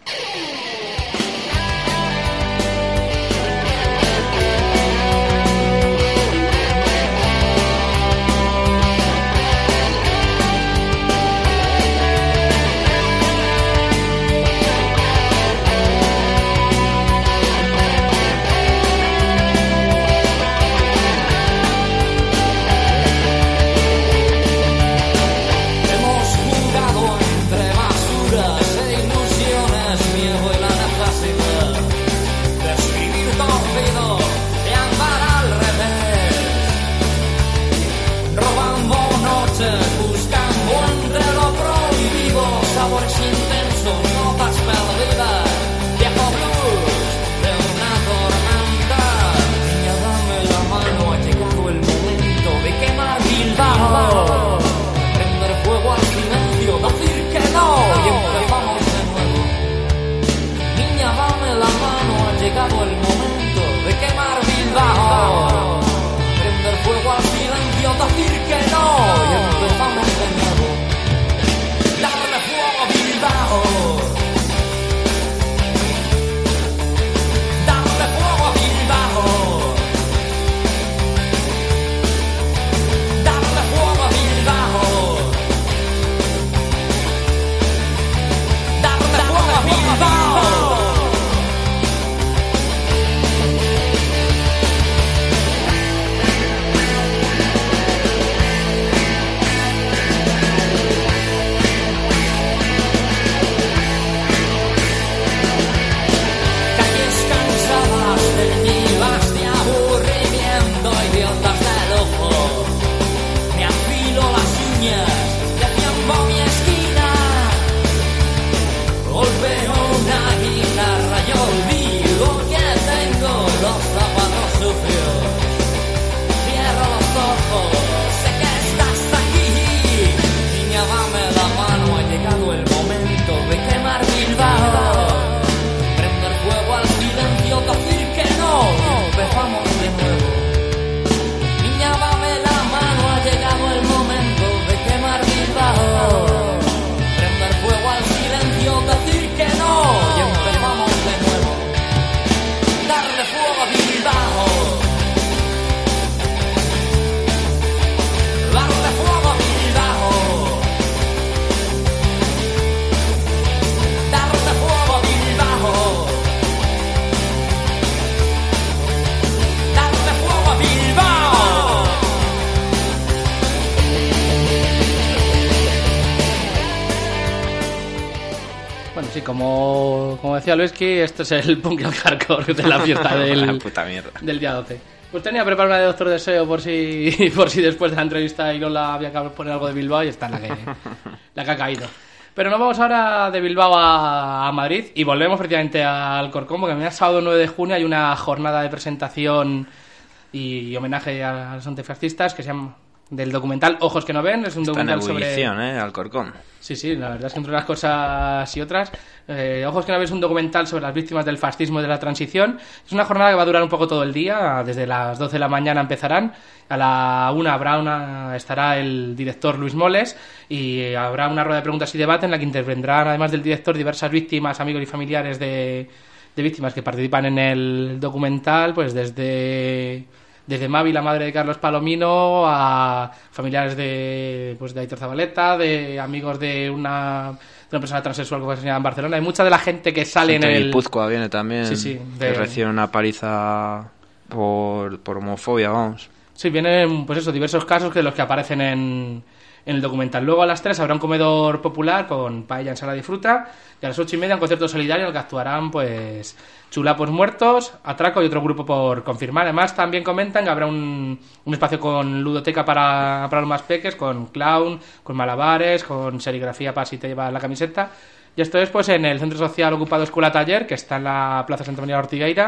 Como decía Luisky, esto es el punk y el hardcore de la fiesta del día 12. Pues tenía preparada una de Doctor Deseo por si después de la entrevista Irola había que poner algo de Bilbao y está la que ha caído. Pero nos vamos ahora de Bilbao a Madrid y volvemos precisamente al Corcón, porque el sábado 9 de junio hay una jornada de presentación y homenaje a los antifascistas que se llama del documental Ojos que no ven. Es un documental sobre... Alcorcón. Sí, la verdad es que entre unas cosas y otras, Ojos que no ven es un documental sobre las víctimas del fascismo y de la transición. Es una jornada que va a durar un poco todo el día, desde las 12 de la mañana empezarán, a la 1 estará el director Luis Moles y habrá una rueda de preguntas y debate en la que intervendrán, además del director, diversas víctimas, amigos y familiares de víctimas que participan en el documental, pues desde Mavi, la madre de Carlos Palomino, a familiares de Aitor Zabaleta, de amigos de una persona transexual que fue asesinada en Barcelona. Hay mucha de la gente que sale en el... Guipúzcoa viene también, que recibe una paliza por homofobia, vamos. Sí, vienen, pues eso, diversos casos de los que aparecen en el documental. Luego a las 3 habrá un comedor popular con paella, ensalada y fruta, y a las 8:30 un concierto solidario en el que actuarán pues Chulapos Muertos, Atraco y otro grupo por confirmar. Además también comentan que habrá un espacio con ludoteca para los más peques, con clown, con malabares, con serigrafía para si te llevas la camiseta. Y esto es pues en el Centro Social Ocupado Escuela Taller, que está en la Plaza Santa María de Ortigueira,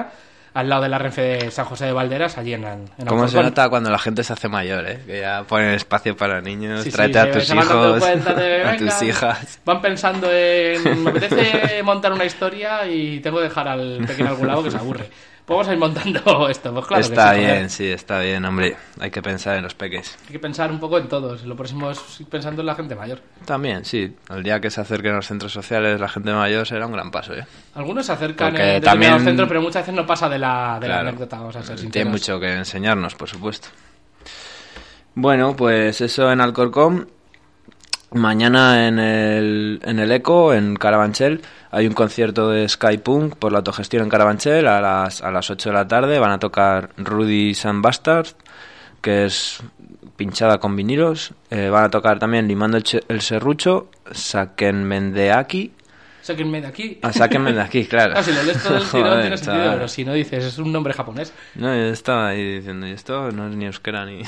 al lado de la Renfe de San José de Valderas, allí en ¿Cómo Alcorcón. se nota cuando la gente se hace mayor, que ya ponen espacio para niños, Sí, tráete a tus se van dando hijos, cuenta de, a venga, tus hijas? Van pensando en, me apetece montar una historia y tengo que dejar al pequeño a algún lado que se aburre. Pues vamos a ir montando esto, pues claro Está que sí, bien, joder. sí, está bien, hombre. Hay que pensar en los peques. Hay que pensar un poco en todos. Lo próximo es ir pensando en la gente mayor. También, sí. El día que se acerquen a los centros sociales la gente mayor será un gran paso, Algunos se acercan Porque en determinados también- centros, pero muchas veces no pasa de la Claro. anécdota, vamos a ser sinceros. Tiene mucho que enseñarnos, por supuesto. Bueno, pues eso en Alcorcón. Mañana en el Eco, en Carabanchel, hay un concierto de Skypunk por la autogestión en Carabanchel a las 8 de la tarde. Van a tocar Rudy San Bastard, que es pinchada con vinilos. Van a tocar también Limando el Serrucho, Sáquenme de aquí. Sáquenme de aquí. Sáquenme de aquí, claro. Ah, si lo lees todo el tirón Joder, tiene sentido, chaval. pero si no dices, es un nombre japonés. No, yo estaba ahí diciendo, y esto no es ni euskera ni...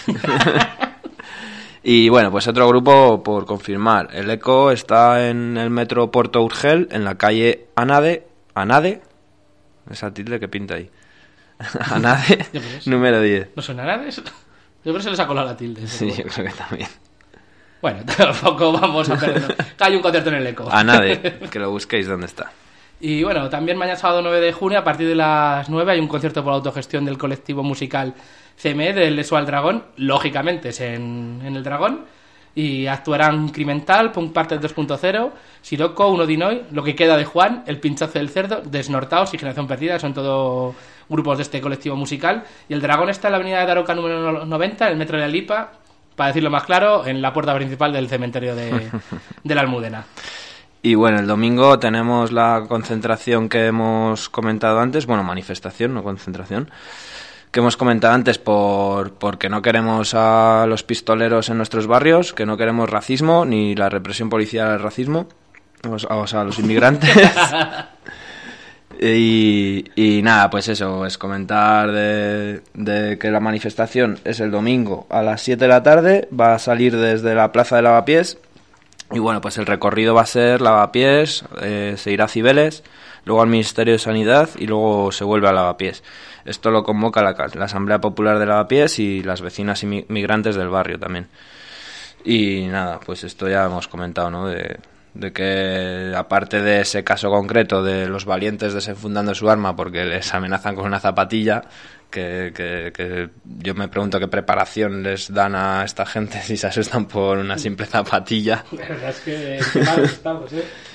Y bueno, pues otro grupo por confirmar. El Eco está en el metro Porto Urgel, en la calle Anade, esa tilde que pinta ahí. Anade, Ya ves. número 10. ¿No suena nada? Yo creo que se les ha colado la tilde. Sí, seguro. yo creo que también. Bueno, tampoco vamos a perder. Que hay un concierto en el Eco. Anade, que lo busquéis dónde está. Y bueno, también mañana sábado 9 de junio, a partir de las 9, hay un concierto por autogestión del colectivo musical CME del Eso al Dragón. Lógicamente es en el Dragón. Y actuarán Crimental, Punk Parter 2.0, Siroco, Uno Dinoy, Lo que queda de Juan, El Pinchazo del Cerdo, Desnortados y Generación Perdida. Son todos grupos de este colectivo musical. Y el Dragón está en la avenida de Daroca número 90, en el metro de la Lipa, para decirlo más claro, en la puerta principal del cementerio de la Almudena. Y bueno, el domingo tenemos la concentración que hemos comentado antes, bueno, manifestación, no concentración, que hemos comentado antes porque no queremos a los pistoleros en nuestros barrios, que no queremos racismo, ni la represión policial al racismo, o sea, a los inmigrantes. Y nada, pues eso, es comentar de que la manifestación es el domingo a las 7 de la tarde, va a salir desde la Plaza de Lavapiés. Y bueno, pues el recorrido va a ser Lavapiés, se irá a Cibeles, luego al Ministerio de Sanidad y luego se vuelve a Lavapiés. Esto lo convoca la Asamblea Popular de Lavapiés y las vecinas inmigrantes del barrio también. Y nada, pues esto ya hemos comentado, ¿no? De que aparte de ese caso concreto de los valientes desenfundando su arma porque les amenazan con una zapatilla, que yo me pregunto qué preparación les dan a esta gente si se asustan por una simple zapatilla. La verdad es que mal estamos,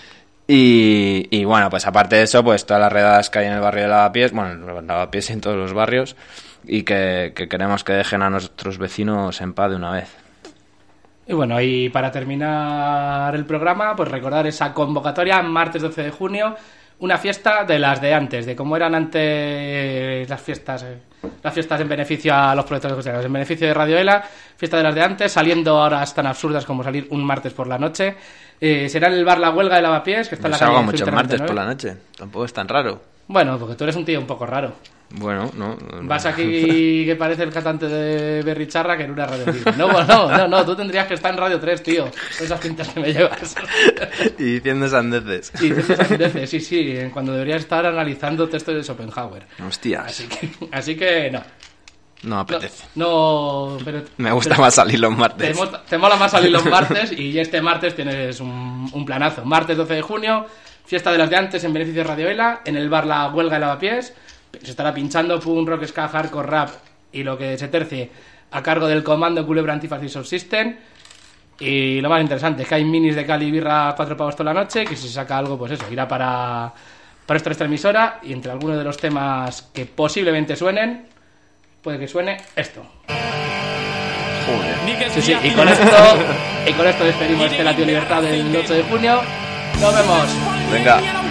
Y bueno, pues aparte de eso, pues todas las redadas que hay en el barrio de Lavapiés, bueno, en Lavapiés y en todos los barrios, y que queremos que dejen a nuestros vecinos en paz de una vez. Y bueno, y para terminar el programa, pues recordar esa convocatoria, martes 12 de junio, una fiesta de las de antes, de cómo eran antes las fiestas en beneficio a los proyectos de justicia, en beneficio de Radio Ela, fiesta de las de antes, saliendo horas tan absurdas como salir un martes por la noche. Será en el bar La Huelga de Lavapiés, que está en la calle Salgo muchos Filtro martes 99. por la noche, tampoco es tan raro. Bueno, porque tú eres un tío un poco raro. Bueno, no. Vas aquí que parece el cantante de Berricharra que en una radio libre. No, tú tendrías que estar en Radio 3, tío. Esas pintas que me llevas. Y diciendo sandeces. Y diciendo sandeces, sí, cuando deberías estar analizando textos de Schopenhauer. Hostias. Así que no. No apetece. No, pero... Me gusta más salir los martes. Te mola más salir los martes y este martes tienes un planazo. Martes 12 de junio, fiesta de las de antes en beneficio de Radio Ela, en el bar La Huelga de Lavapiés. Se estará pinchando punk, rock, ska, hardcore, rap y lo que se tercie a cargo del Comando Culebra Antifacis Subsystem. Y lo más interesante es que hay minis de Cali y birra a 4 pavos toda la noche, que si se saca algo, pues eso, irá para esta emisora. Y entre algunos de los temas que posiblemente suenen, puede que suene esto. Joder. Sí, y con esto despedimos este Latio Libertad del 8 de junio. Nos vemos. Venga.